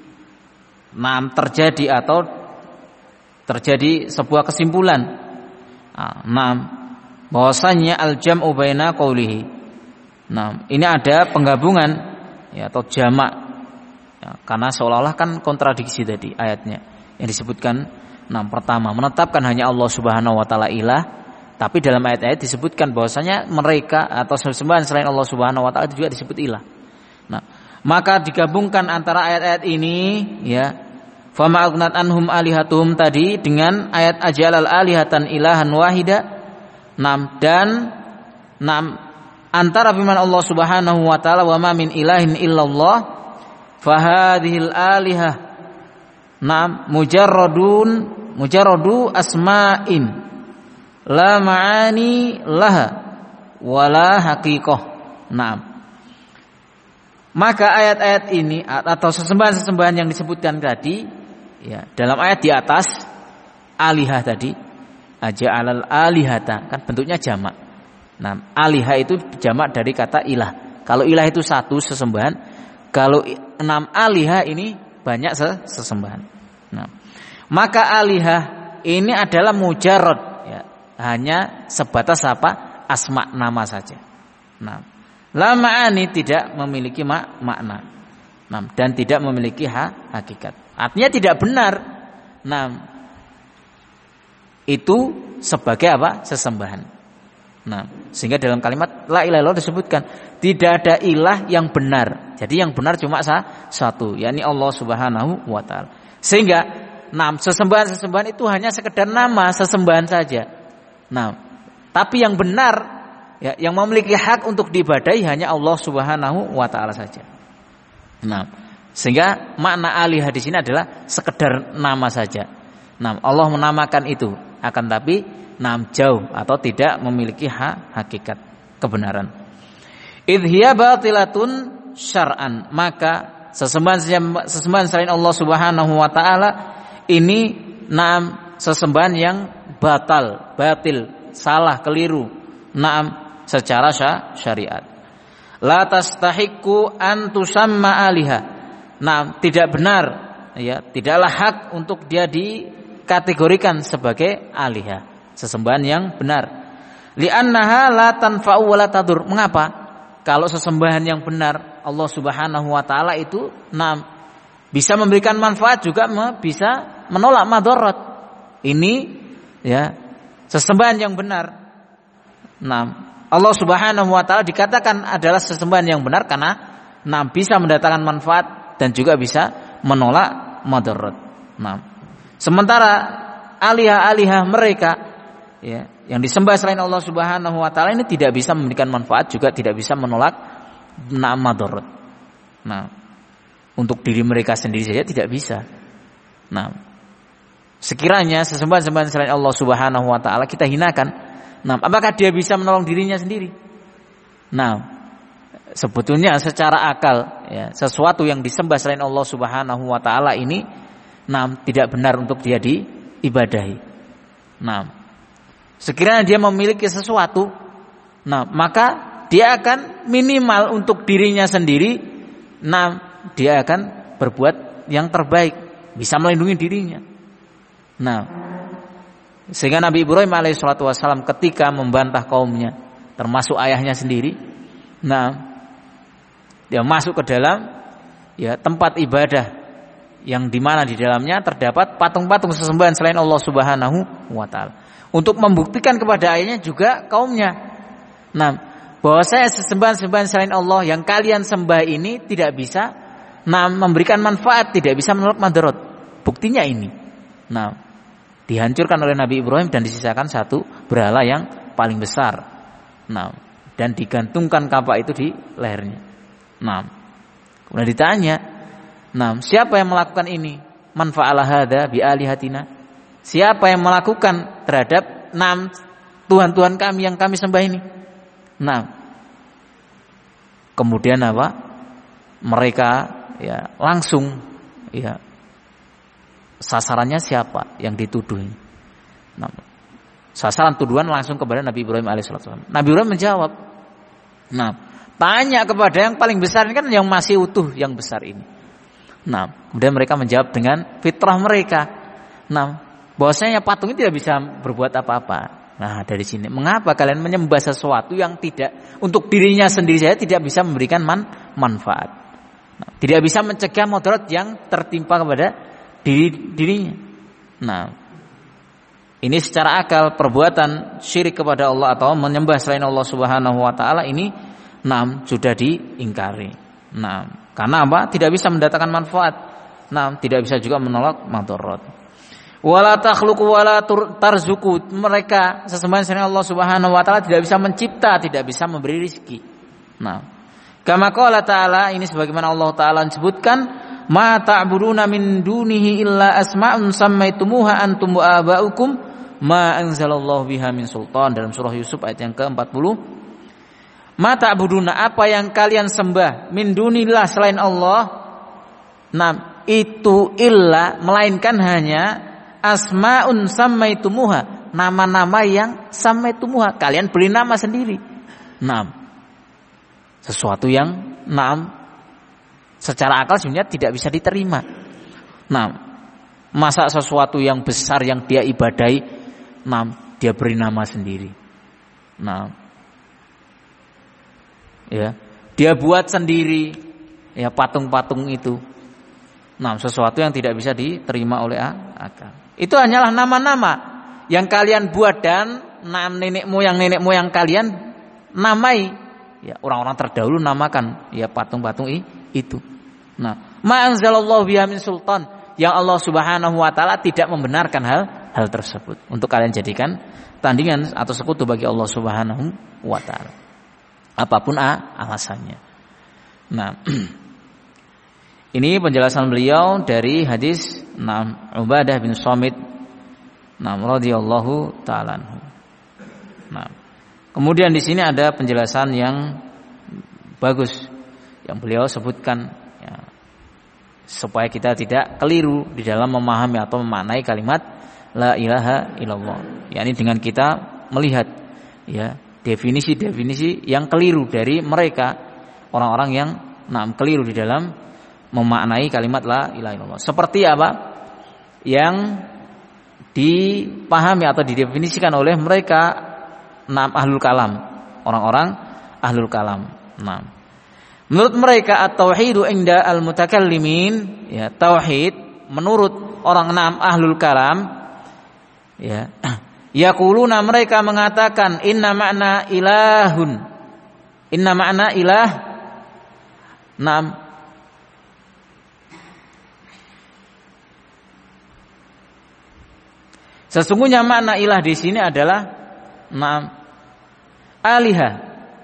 nah, terjadi atau terjadi sebuah kesimpulan. Nah, bahwasanya al-jam'u baina qoulihi. Nah, ini ada penggabungan, ya, atau jamak, ya, karena seolah-olah kan kontradiksi tadi ayatnya yang disebutkan. Nah, pertama menetapkan hanya Allah Subhanahu wa taala ilah, tapi dalam ayat-ayat disebutkan bahwasanya mereka atau sembahan selain Allah Subhanahu wa taala itu juga disebut ilah. Nah, maka digabungkan antara ayat-ayat ini, ya, fama aghnat anhum alihatuhum tadi dengan ayat ajalal alihatan ilahan wahida. Nam dan nam antara firman Allah Subhanahu wa taala wa ma min ilahin illallah fa hadhil alihah nam mujarradun mujarradu asma'in la ma'ani laha wala haqiqah. Naam. Maka ayat-ayat ini atau sesembahan-sesembahan yang disebutkan tadi, ya, dalam ayat di atas alihah tadi, aja alal alihata, kan bentuknya jamak. Nah, alihah itu jamak dari kata ilah. Kalau ilah itu satu sesembahan, kalau enam alihah ini banyak sesembahan. Nah, maka alihah ini adalah mujarrad, ya, hanya sebatas apa? Asma, nama saja. Nah, la ma'ani tidak memiliki mak- makna. Nah, dan tidak memiliki ha- hakikat. Artinya tidak benar. Nah, itu sebagai apa? Sesembahan. Nah, sehingga dalam kalimat la ilaha illallah disebutkan tidak ada ilah yang benar. Jadi yang benar cuma sah- satu, yakni Allah Subhanahu wa taala. Sehingga nah, sesembahan-sesembahan itu hanya sekedar nama sesembahan saja. Nah, tapi yang benar, ya, yang memiliki hak untuk diibadahi hanya Allah Subhanahu wa taala saja. Nah, sehingga makna alihah di sini adalah sekedar nama saja. Nah, Allah menamakan itu, akan tapi nam jauh atau tidak memiliki hak hakikat kebenaran. Idhiya batilatun syar'an, maka sesembahan sesembahan selain Allah Subhanahu wa taala ini nam sesembahan yang batal, batil, salah, keliru. Naam secara syariat. La tastahiqu an tusamma aliha. Nah, tidak benar, ya, tidaklah hak untuk dia dikategorikan sebagai aliha, sesembahan yang benar. Li'annaha la tanfa'u wa la tadur. Mengapa? Kalau sesembahan yang benar Allah Subhanahu wa taala itu nah, bisa memberikan manfaat juga bisa menolak madarat. Ini ya, sesembahan yang benar. Nah, Allah Subhanahu wa taala dikatakan adalah sesembahan yang benar karena nah, bisa mendatangkan manfaat dan juga bisa menolak madarat. Nah, sementara alihah-alihah mereka, ya, yang disembah selain Allah Subhanahu wa taala ini tidak bisa memberikan manfaat juga tidak bisa menolak nah, madarat. Nah, untuk diri mereka sendiri saja tidak bisa. Nah, sekiranya sesembahan-sembahan selain Allah Subhanahu wa taala kita hinakan, nah, apakah dia bisa menolong dirinya sendiri? Nah, sebetulnya secara akal, ya, sesuatu yang disembah selain Allah Subhanahu wa taala ini, nah, tidak benar untuk dia diibadahi. Nah, sekiranya dia memiliki sesuatu, nah, maka dia akan minimal untuk dirinya sendiri, nah, dia akan berbuat yang terbaik, bisa melindungi dirinya. Nah, sehingga Nabi Ibrahim alaihissalatu wassalam ketika membantah kaumnya, termasuk ayahnya sendiri, nah, dia masuk ke dalam ya tempat ibadah yang dimana di dalamnya terdapat patung-patung sesembahan selain Allah Subhanahu wa taala, untuk membuktikan kepada ayahnya juga kaumnya, nah, bahwa saya sesembahan-sembahan selain Allah yang kalian sembah ini tidak bisa nah, memberikan manfaat, tidak bisa menolak madarat. Buktinya ini, nah, dihancurkan oleh Nabi Ibrahim dan disisakan satu berhala yang paling besar. Nah, dan digantungkan kapak itu di lehernya. Nah, kemudian ditanya, nah, siapa yang melakukan ini? Man fa'ala hadza bi alihatina? Siapa yang melakukan terhadap enam tuhan-tuhan kami yang kami sembah ini? Nah, kemudian apa? Mereka ya langsung ya, sasarannya siapa yang dituduh ini? Nah, sasaran tuduhan langsung kepada Nabi Ibrahim alaihissalam. Nabi Ibrahim menjawab, nah, tanya kepada yang paling besar ini kan yang masih utuh yang besar ini. Nah, kemudian mereka menjawab dengan fitrah mereka. Nah, bahwasanya patung ini tidak bisa berbuat apa-apa. Nah, dari sini mengapa kalian menyembah sesuatu yang tidak untuk dirinya sendiri saja tidak bisa memberikan man, manfaat. Nah, tidak bisa mencegah mudarat yang tertimpa kepada diri dirinya. Nah, ini secara akal perbuatan syirik kepada Allah atau menyembah selain Allah Subhanahu wa taala ini nah, sudah diingkari. Nah, karena apa? Tidak bisa mendatangkan manfaat. Nah, tidak bisa juga menolak madarat. Wala takhluqu wala tarzuqu, mereka sesembahan selain Allah Subhanahu wa taala tidak bisa mencipta, tidak bisa memberi rezeki. Nah, kama qala ta'ala, ini sebagaimana Allah taala menyebutkan, ma ta'buduna min dunihi illa asma'un sammaitumuha antum wa aba'ukum ma anzalallahu biha min sultan, dalam surah Yusuf ayat yang ke empat puluh. Ma ta'buduna, apa yang kalian sembah, min dunillah, selain Allah, nah itu illa, melainkan hanya asma'un sammaitumuha, nama-nama yang sammaitumuha, kalian beri nama sendiri. Nah, sesuatu yang nah secara akal sebenarnya tidak bisa diterima. Nah, masa sesuatu yang besar yang dia ibadahi, nah dia beri nama sendiri. Nah, ya, dia buat sendiri ya patung-patung itu. Nah, sesuatu yang tidak bisa diterima oleh akal. Itu hanyalah nama-nama yang kalian buat dan nenek moyang nenek moyang kalian namai. Ya, orang-orang terdahulu namakan ya patung-patung itu. Nah, ma anzalallahu biha min sultan, yang Allah Subhanahu wa taala tidak membenarkan hal hal tersebut untuk kalian jadikan tandingan atau sekutu bagi Allah Subhanahu wa taala. Apapun alasannya. Nah, ini penjelasan beliau dari hadis Naam Ubadah bin Samit Naam radhiyallahu taala anhu. Nah, kemudian di sini ada penjelasan yang bagus yang beliau sebutkan ya, supaya kita tidak keliru di dalam memahami atau memaknai kalimat la ilaha illallah. yakni dengan kita melihat ya definisi-definisi yang keliru dari mereka, orang-orang yang nah, keliru di dalam memaknai kalimat la ilaha illallah. Seperti apa yang dipahami atau didefinisikan oleh mereka nah, ahlul kalam, orang-orang ahlul kalam. Nah, menurut mereka at-tauhidu inda al-mutakallimin, ya tauhid menurut orang enam ahlul kalam, ya yaquluna, mereka mengatakan inna ma'na ilahun, inna ma'na ilah, nam sesungguhnya makna ilah di sini adalah nam alihah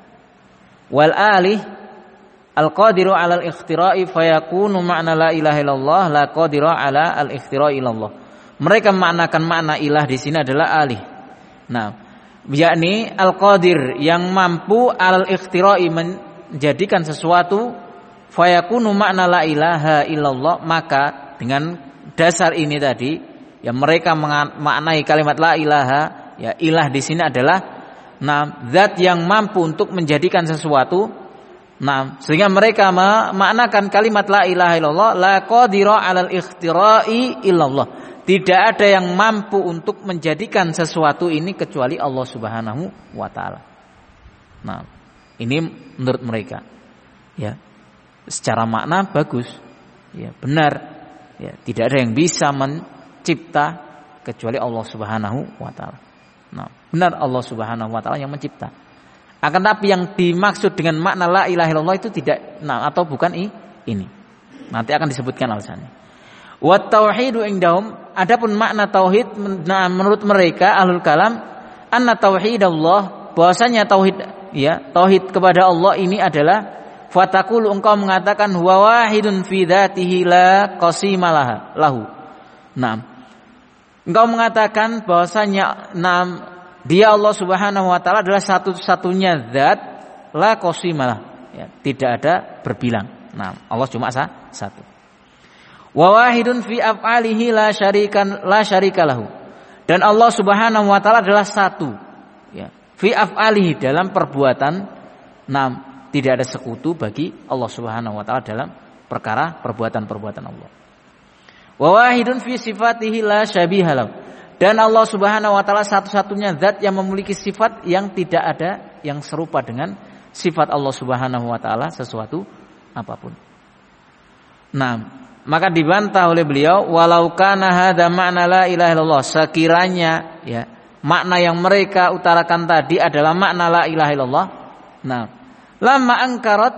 wal alih al-qadiru 'ala al-ikhtira'i fayakunu ma'na la ilaha illallah la qadiru 'ala al-ikhtira'i illallah. Mereka memaknakan makna ilah di sini adalah alih. Nah, yakni al-qadir yang mampu 'ala al-ikhtira'i menjadikan sesuatu, fayakunu ma'na la ilaha illallah, maka dengan dasar ini tadi yang mereka memaknai kalimat la ilaha, ya ilah di sini adalah nah zat yang mampu untuk menjadikan sesuatu. Nah, sehingga mereka memaknakan kalimat la ilaha illallah la qadira 'alal ikhtira'i illallah. Tidak ada yang mampu untuk menjadikan sesuatu ini kecuali Allah Subhanahu wa taala. Nah, ini menurut mereka. Ya. Secara makna bagus. Ya, benar. Ya, tidak ada yang bisa mencipta kecuali Allah Subhanahu wa taala. Nah, benar Allah Subhanahu wa taala yang mencipta. Akan tapi yang dimaksud dengan makna la ilaha illallah itu tidak nah atau bukan ini. Nanti akan disebutkan alasannya. Wa tauhidu indahum, adapun makna tauhid nah, menurut mereka ahlul kalam, anna tauhidallah, bahwasanya tauhid ya, tauhid kepada Allah ini adalah fataqulu, engkau mengatakan huwa wahidun fi dzatihi la qasimalah lahu. Nah, engkau mengatakan bahwasanya nah dia Allah Subhanahu wa taala adalah satu-satunya zat la qasimalah, ya, tidak ada berbilang. Nah, Allah cuma satu. Wa wahidun fi af'alihi la syarikan la syarikalahu. Dan Allah Subhanahu wa taala adalah satu, ya. Fi af'alihi, dalam perbuatan, nah, tidak ada sekutu bagi Allah Subhanahu wa taala dalam perkara perbuatan-perbuatan Allah. Wa wahidun fi sifatihi la syabihalahu. Dan Allah Subhanahu wa taala satu-satunya zat yang memiliki sifat yang tidak ada yang serupa dengan sifat Allah Subhanahu wa taala sesuatu apapun. Nah, maka dibantah oleh beliau, walau kana hadza ma'na la ilaha illallah, sekiranya ya makna yang mereka utarakan tadi adalah makna la ilaha illallah. Nah, lamma angkarat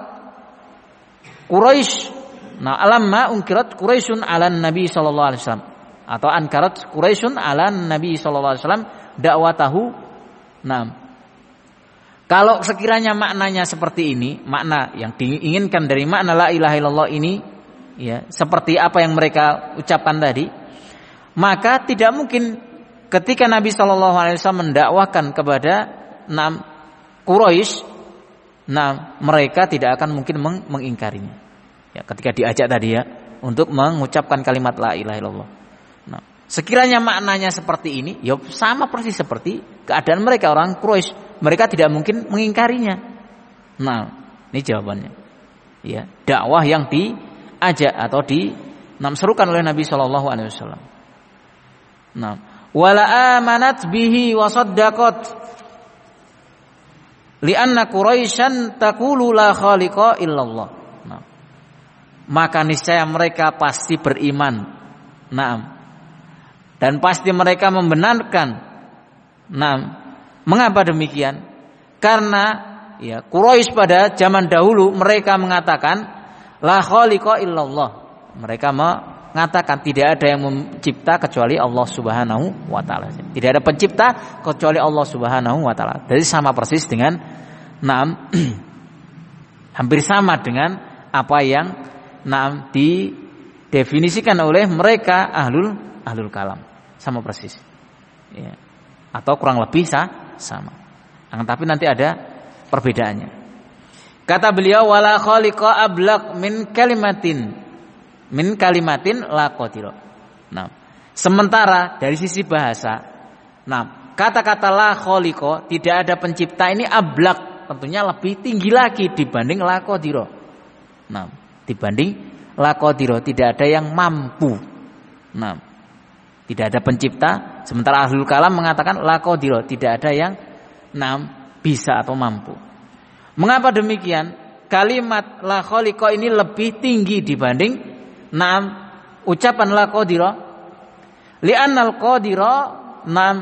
Quraisy, nah lamma ungkirat Quraisyun 'alan Nabi sallallahu alaihi wasallam, atau ankarat Quraisyun 'alan Nabi sallallahu alaihi wasallam dakwatahu. Nah, kalau sekiranya maknanya seperti ini, makna yang diinginkan dari makna la ilaha illallah ini, ya, seperti apa yang mereka ucapkan tadi, maka tidak mungkin ketika Nabi Shallallahu Alaihi Wasallam mendakwakan kepada enam Quraisy, nah mereka tidak akan mungkin meng- mengingkarinya. Ya, ketika diajak tadi ya untuk mengucapkan kalimat la ilaha illallah. Nah, sekiranya maknanya seperti ini, ya sama persis seperti keadaan mereka orang Quraisy, mereka tidak mungkin mengingkarinya. Nah, ini jawabannya. Ya, dakwah yang diajak atau dinamserukan oleh Nabi Shallallahu Alaihi Wasallam. Nah, wala amanat bihi wa saddaqat li'anna Quraisyan taqulu la khaliqa illallah. Nah, maka niscaya mereka pasti beriman. Naam. Dan pasti mereka membenarkan. Naam. Mengapa demikian? Karena ya Quraisy pada zaman dahulu mereka mengatakan la khaliqa illallah. Mereka mengatakan tidak ada yang mencipta kecuali Allah Subhanahu wa taala. Tidak ada pencipta kecuali Allah Subhanahu wa taala. Jadi sama persis dengan naam hampir sama dengan apa yang naam didefinisikan oleh mereka ahlul ahlul kalam. Sama persis. Ya. Atau kurang lebih sah, sama. Nah, tapi nanti ada perbedaannya. Kata beliau wala khaliqa ablaq min kalimatin min kalimatin la qadira. Nah, sementara dari sisi bahasa, nah, kata-kata la khaliqa tidak ada pencipta ini ablaq, tentunya lebih tinggi lagi dibanding la qadira. Nah, dibanding la qadira tidak ada yang mampu. Nah, tidak ada pencipta, sementara ahlul kalam mengatakan la qadira tidak ada yang nah, bisa atau mampu. Mengapa demikian? Kalimat la khaliqa ini lebih tinggi dibanding nam ucapan la qadira. Li'annal qadira nam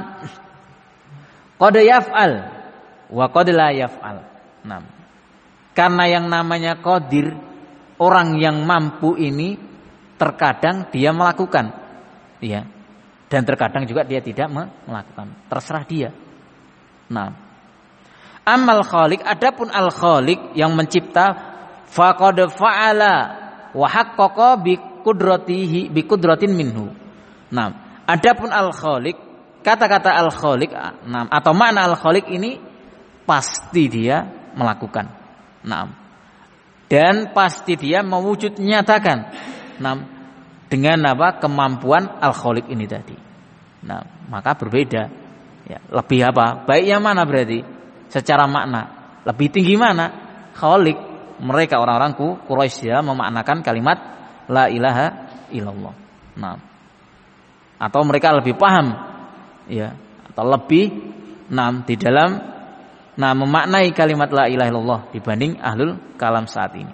qad yaf'al wa qad la yaf'al. Nam. Karena yang namanya qadir, orang yang mampu ini terkadang dia melakukan. Ya. Dan terkadang juga dia tidak melakukan. Terserah dia. Nah, amal khaliq, adapun al khaliq yang mencipta, faqad fa'ala wa haqqaqa bi qudratihi bi qudratin minhu. Nah, adapun al khaliq, kata-kata al khaliq, nah, atau makna al khaliq ini pasti dia melakukan. Nah, dan pasti dia mewujud nyatakan. Nah, dengan apa kemampuan al khaliq ini tadi. Nah, maka berbeda. Ya, lebih apa? Baik yang mana berarti? Secara makna lebih tinggi mana? Khaliq, mereka orang-orang Quraisy ya memaknakan kalimat la ilaha illallah. Nah, atau mereka lebih paham ya atau lebih nam di dalam nah memaknai kalimat la ilaha illallah dibanding ahlul kalam saat ini.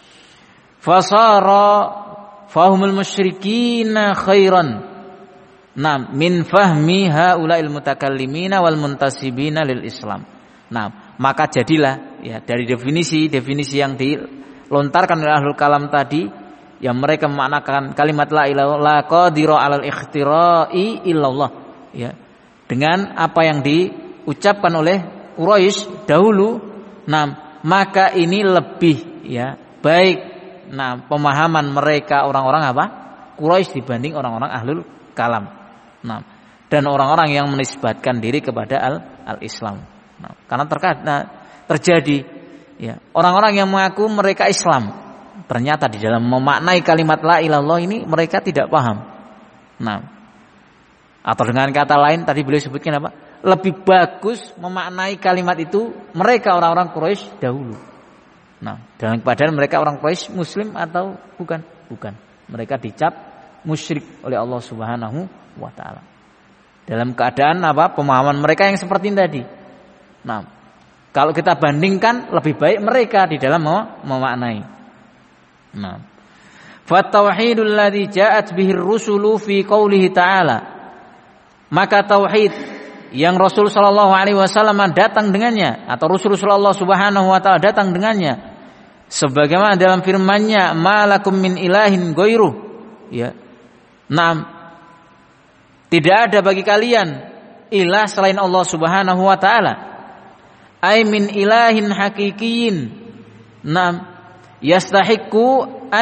Fasara fahumul musyrikina khairan nam min fahmi haula'il mutakallimina wal muntasibina lil Islam. Nah, maka jadilah ya dari definisi-definisi yang dilontarkan oleh ahlul kalam tadi yang mereka memaknakan kalimat la ilaha illallah qadira 'alal ikhtira'i illallah ya dengan apa yang diucapkan oleh Quraisy dahulu. Nah, maka ini lebih ya baik nah pemahaman mereka orang-orang apa? Quraisy dibanding orang-orang ahlul kalam. Nah, dan orang-orang yang menisbatkan diri kepada al al-Islam. Nah, karena terkait nah, terjadi ya orang-orang yang mengaku mereka Islam, ternyata di dalam memaknai kalimat la ilaha illallah ini mereka tidak paham. Nah, atau dengan kata lain tadi beliau sebutkan apa? Lebih bagus memaknai kalimat itu mereka orang-orang Quraisy dahulu. Nah, dalam keadaan mereka orang Quraisy Muslim atau bukan? Bukan. Mereka dicap musyrik oleh Allah Subhanahu wa ta'ala. Dalam keadaan apa? Pemahaman mereka yang seperti ini tadi. Nah, kalau kita bandingkan lebih baik mereka di dalam memaknai. Nah, fatauhidul ladzi ja'at bihi ar-rusulu fi qoulihi ta'ala. Maka tauhid yang Rasul sallallahu alaihi wasallam datang dengannya atau Rasulullah Allah Subhanahu wa taala datang dengannya sebagaimana dalam firman-Nya malakum min ilahin ghairuh ya. Naam. Tidak ada bagi kalian ilah selain Allah Subhanahu wa taala. Ai min ilahin hakikiyin. Naam, yastahiqu an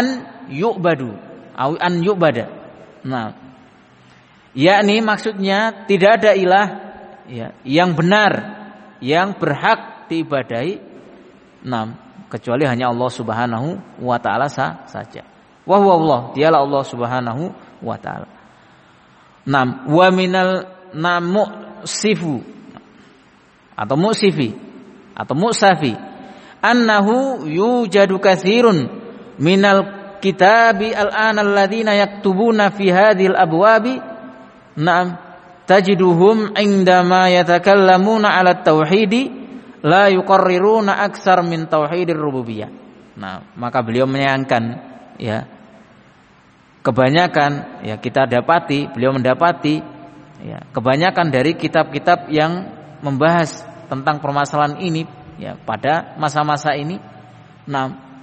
yu'badu au an yu'bada. Nah, yakni maksudnya tidak ada ilah ya yang benar, yang berhak diibadahi, nah, kecuali hanya Allah Subhanahu wa taala saja. Wa huwa Allah, dialah Allah Subhanahu wa taala. Nam wa minal namu sifu atau muksifi atau muksafi annahu yujadu katsirun minal kitabi al-ana alladziina yaktubuna fi hadhil abwabi na'am tajiduhum indama yatakallamuna 'ala tauhidi la yuqarriruna aksar min tauhidir rububiyah. Nah, maka beliau menyayangkan ya kebanyakan ya kita dapati, beliau mendapati ya kebanyakan dari kitab-kitab yang membahas tentang permasalahan ini ya pada masa-masa ini. Nah,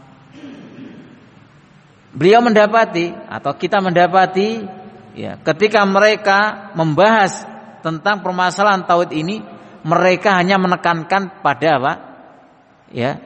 beliau mendapati atau kita mendapati ya ketika mereka membahas tentang permasalahan tauhid ini, mereka hanya menekankan pada apa? Ya.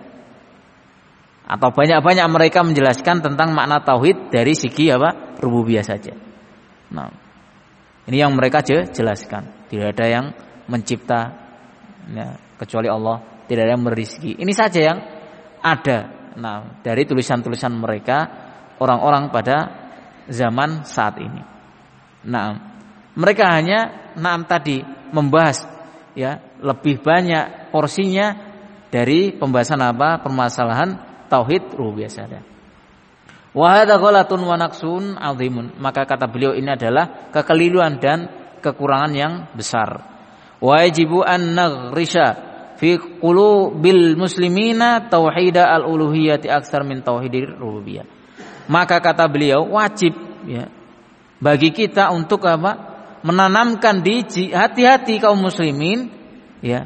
Atau banyak-banyak mereka menjelaskan tentang makna tauhid dari segi apa? Rububiyah saja. Nah, ini yang mereka jelaskan. Tidak ada yang mencipta ya, kecuali Allah, tidak ada yang merizki. Ini saja yang ada. Nah, dari tulisan-tulisan mereka orang-orang pada zaman saat ini. Nah, mereka hanya naam tadi membahas ya lebih banyak porsinya dari pembahasan apa permasalahan tauhid rububiyah saja. Wa hadza ghalatun wa naqsun 'azimun. Maka kata beliau ini adalah kekeliruan dan kekurangan yang besar. Wajibu an naghrisha fi qulubil muslimina tauhida al-uluhiyyati aktsar min tauhidir rububiyah. Maka kata beliau wajib ya bagi kita untuk apa? Menanamkan di hati-hati kaum muslimin ya.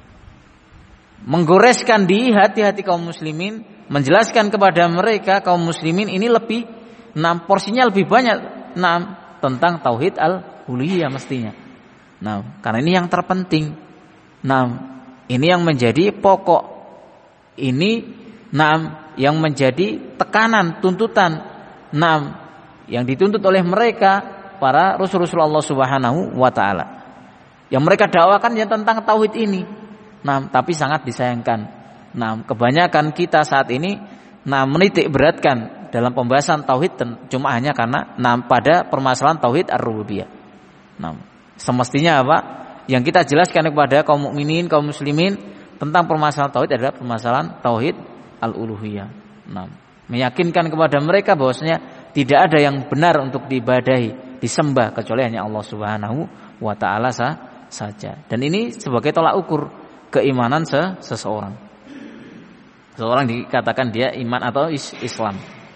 Menggoreskan di hati-hati kaum muslimin, menjelaskan kepada mereka kaum muslimin ini lebih enam porsinya lebih banyak enam tentang tauhid al-uluhiyah mestinya. Nah, karena ini yang terpenting. Nah, ini yang menjadi pokok. Ini nah yang menjadi tekanan, tuntutan. Nah, yang dituntut oleh mereka para Rasul-Rasul Allah Subhanahu wa taala. Yang mereka dakwakan ya tentang tauhid ini. Nah, tapi sangat disayangkan. Nah, kebanyakan kita saat ini nah menitik beratkan dalam pembahasan tauhid cuma hanya karena nah pada permasalahan tauhid ar-rububiyah. Nah, semestinya apa? Yang kita jelaskan kepada kaum mukminin, kaum muslimin tentang permasalahan tauhid adalah permasalahan tauhid al-uluhiyah. Nah, meyakinkan kepada mereka bahwasanya tidak ada yang benar untuk diibadahi, disembah kecuali hanya Allah Subhanahu wa taala saja. Dan ini sebagai tolak ukur keimanan seseorang. Seseorang dikatakan dia iman atau Islam.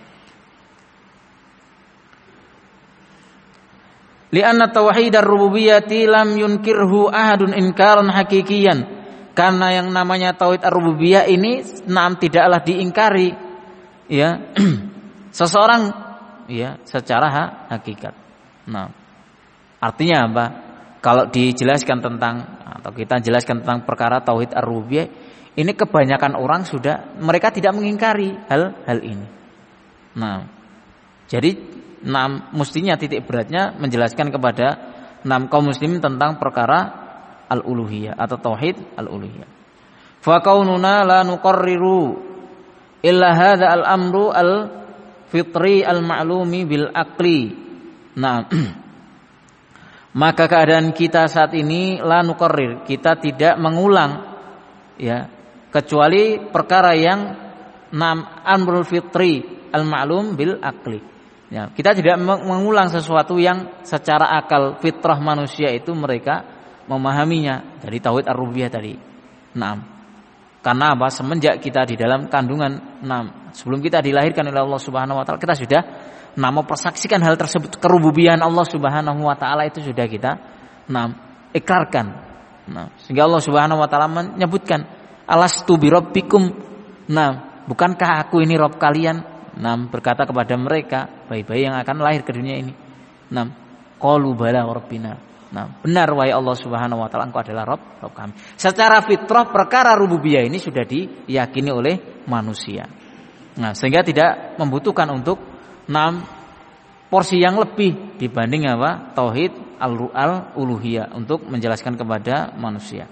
Li'anna tauhid ar-rububiyyati lam yunkirhu ahadun inkaran hakikiyan. Karena yang namanya tauhid ar-rububiyah ini nam tidaklah diingkari ya seseorang ya secara ha, hakikat. Nah, artinya apa? Kalau dijelaskan tentang atau kita jelaskan tentang perkara tauhid ar-rububiyah, ini kebanyakan orang sudah mereka tidak mengingkari hal-hal ini. Nah, jadi enam mestinya titik beratnya menjelaskan kepada enam kaum muslimin tentang perkara al-uluhiyah atau tauhid al-uluhiyah. Fa kaununa la nuqarriru illa hadza al-amru al-fitri al-ma'lumi bil aqli. Nah, maka keadaan kita saat ini la nuqarrir, kita tidak mengulang ya kecuali perkara yang nam amrul fitri al-ma'lum bil aqli. Ya, kita tidak mengulang sesuatu yang secara akal fitrah manusia itu mereka memahaminya dari tauhid ar-rububiyah tadi. Naam. Karena apa? Semenjak kita di dalam kandungan, naam, sebelum kita dilahirkan oleh Allah Subhanahu wa taala, kita sudah naam mempersaksikan hal tersebut, kerububiyahan Allah Subhanahu wa taala itu sudah kita naam ikrarkan. Nah, sehingga Allah Subhanahu wa taala menyebutkan alastu bi rabbikum. Nah, bukankah aku ini Rabb kalian? Nah, berkata kepada mereka bayi-bayi yang akan lahir ke dunia ini. Nah, qalu bala rabbina. Nah, benar wahai Allah Subhanahu wa taala, Engkau adalah Rabb, Rabb kami. Secara fitrah perkara rububiyah ini sudah diyakini oleh manusia. Nah, sehingga tidak membutuhkan untuk enam porsi yang lebih dibanding apa? Tauhid al-uluhiyah untuk menjelaskan kepada manusia.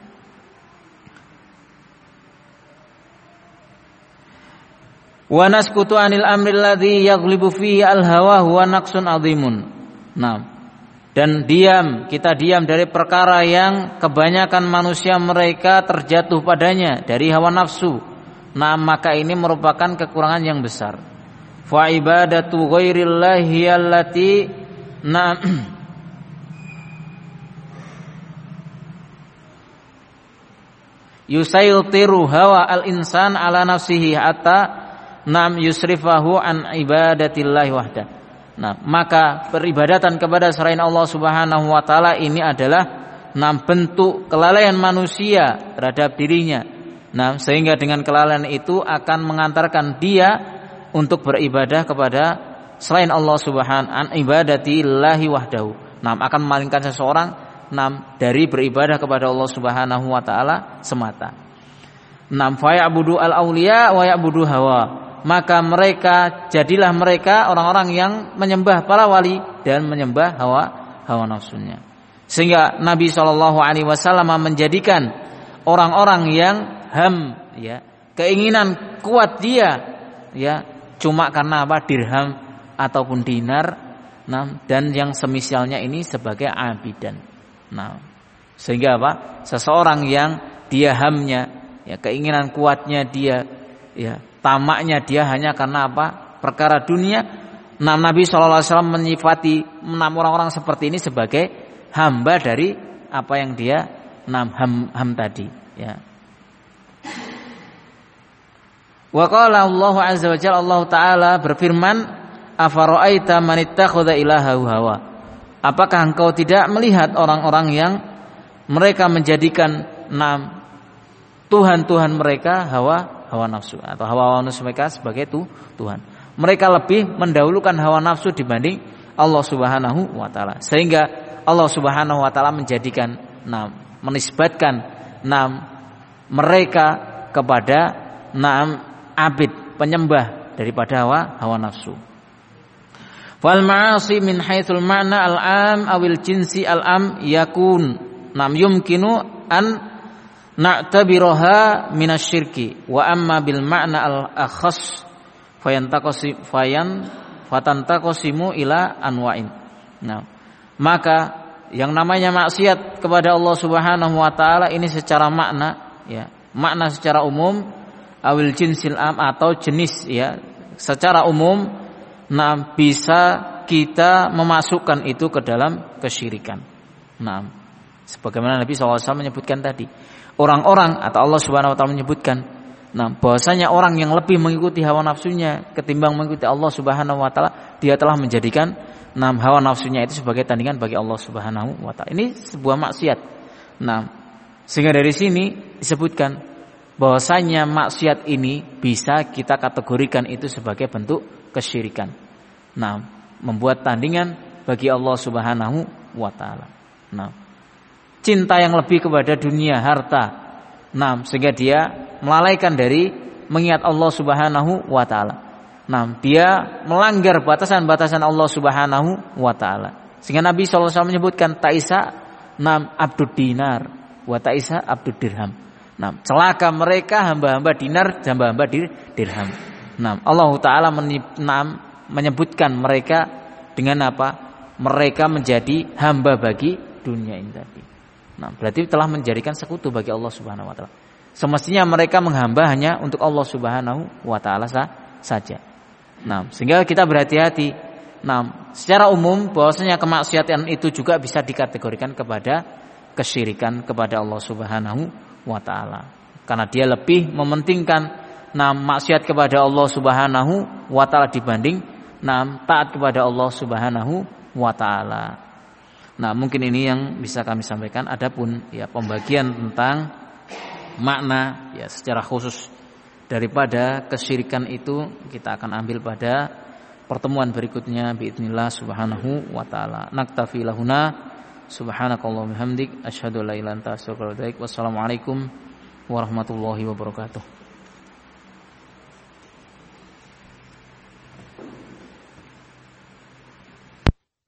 Wa naskutu anil amri alladhi yaghlibu fihi al-hawa huwa naqsun 'azimun. Nah, dan diam, kita diam dari perkara yang kebanyakan manusia mereka terjatuh padanya dari hawa nafsu. Nah, maka ini merupakan kekurangan yang besar. Fa ibadatu ghairillahi allati na yusaytiru hawa al-insan ala nafsihi hatta nam yusrifahu an ibadatillahi wahda. Nah, maka peribadatan kepada selain Allah Subhanahu wa taala ini adalah enam bentuk kelalaian manusia terhadap dirinya. Nah, sehingga dengan kelalaian itu akan mengantarkan dia untuk beribadah kepada selain Allah Subhanahu an ibadatillahi wahdahu. Nah, akan memalingkan seseorang enam dari beribadah kepada Allah Subhanahu wa taala semata. Enam fa ya'budu al-auliya wa ya'budu hawa. Maka mereka jadilah mereka orang-orang yang menyembah para wali dan menyembah hawa hawa nafsunya. Sehingga Nabi shallallahu alaihi wasallam menjadikan orang-orang yang ham ya, keinginan kuat dia ya cuma karena apa? Dirham ataupun dinar, nah, dan yang semisalnya ini sebagai abidan. Nah, sehingga apa? Seseorang yang dia hamnya ya, keinginan kuatnya dia ya, tamaknya dia hanya karena apa? Perkara dunia. Nah, Nabi shallallahu alaihi wasallam menyifati enam orang-orang seperti ini sebagai hamba dari apa yang dia enam ham, ham tadi. Ya. Wa qala Allah azza wa jalla, Allah taala berfirman, afara'aita man ittakhadha ilahahu hawa. Apakah engkau tidak melihat orang-orang yang mereka menjadikan enam Tuhan-Tuhan mereka hawa hawa nafsu atau hawa nafsu mereka sebagai tu, Tuhan. Mereka lebih mendahulukan hawa nafsu dibanding Allah Subhanahu wa taala. Sehingga Allah Subhanahu wa taala menjadikan enam menisbatkan enam mereka kepada enam abid, penyembah daripada hawa hawa nafsu. Fal ma'asi min haitsul ma'na al-am awil jinsi al-am yakun nam yumkinu an na'tabiroha minasyirki wa amma bil ma'na al-akhas fayantakosi fayan fatantaqosimu ila anwa'in. Nah, maka yang namanya maksiat kepada Allah Subhanahu wa taala ini secara makna ya, makna secara umum awil jinsil am atau jenis ya, secara umum nah bisa kita memasukkan itu ke dalam kesyirikan. Nah, sebagaimana Nabi shallallahu alaihi wasallam menyebutkan tadi, orang-orang atau Allah Subhanahu wa taala menyebutkan nah bahwasanya orang yang lebih mengikuti hawa nafsunya ketimbang mengikuti Allah Subhanahu wa taala, dia telah menjadikan nah hawa nafsunya itu sebagai tandingan bagi Allah Subhanahu wa taala. Ini sebuah maksiat. Nah, sehingga dari sini disebutkan bahwasanya maksiat ini bisa kita kategorikan itu sebagai bentuk kesyirikan. Nah, membuat tandingan bagi Allah Subhanahu wa taala. Nah, cinta yang lebih kepada dunia, harta. Nah, sehingga dia melalaikan dari mengingat Allah Subhanahu wa taala. Nah, dia melanggar batasan-batasan Allah Subhanahu wa taala. Sehingga Nabi sallallahu alaihi wasallam menyebutkan taisa nam abdud dinar wa taisa abdud dirham. Nah, celaka mereka hamba-hamba dinar, hamba-hamba dirham. Nah, Allah taala menyebutkan mereka dengan apa? Mereka menjadi hamba bagi dunia ini tadi. Nah, berarti telah menjadikan sekutu bagi Allah Subhanahu wa taala. Semestinya mereka menghamba hanya untuk Allah Subhanahu wa taala saja. Nah, sehingga kita berhati-hati. Nah, secara umum bahwasanya kemaksiatan itu juga bisa dikategorikan kepada kesyirikan kepada Allah Subhanahu wa taala. Karena dia lebih mementingkan nah maksiat kepada Allah Subhanahu wa taala dibanding nah taat kepada Allah Subhanahu wa taala. Nah, mungkin ini yang bisa kami sampaikan. Adapun ya pembagian tentang makna ya secara khusus daripada kesyirikan itu kita akan ambil pada pertemuan berikutnya biidznillah subhanahu wa taala. Naktafi lahuna subhanakallahumma hamdik asyhadu an la ilaha illa anta astaghfiruka wa atubu ilaik. Wassalamualaikum warahmatullahi wabarakatuh.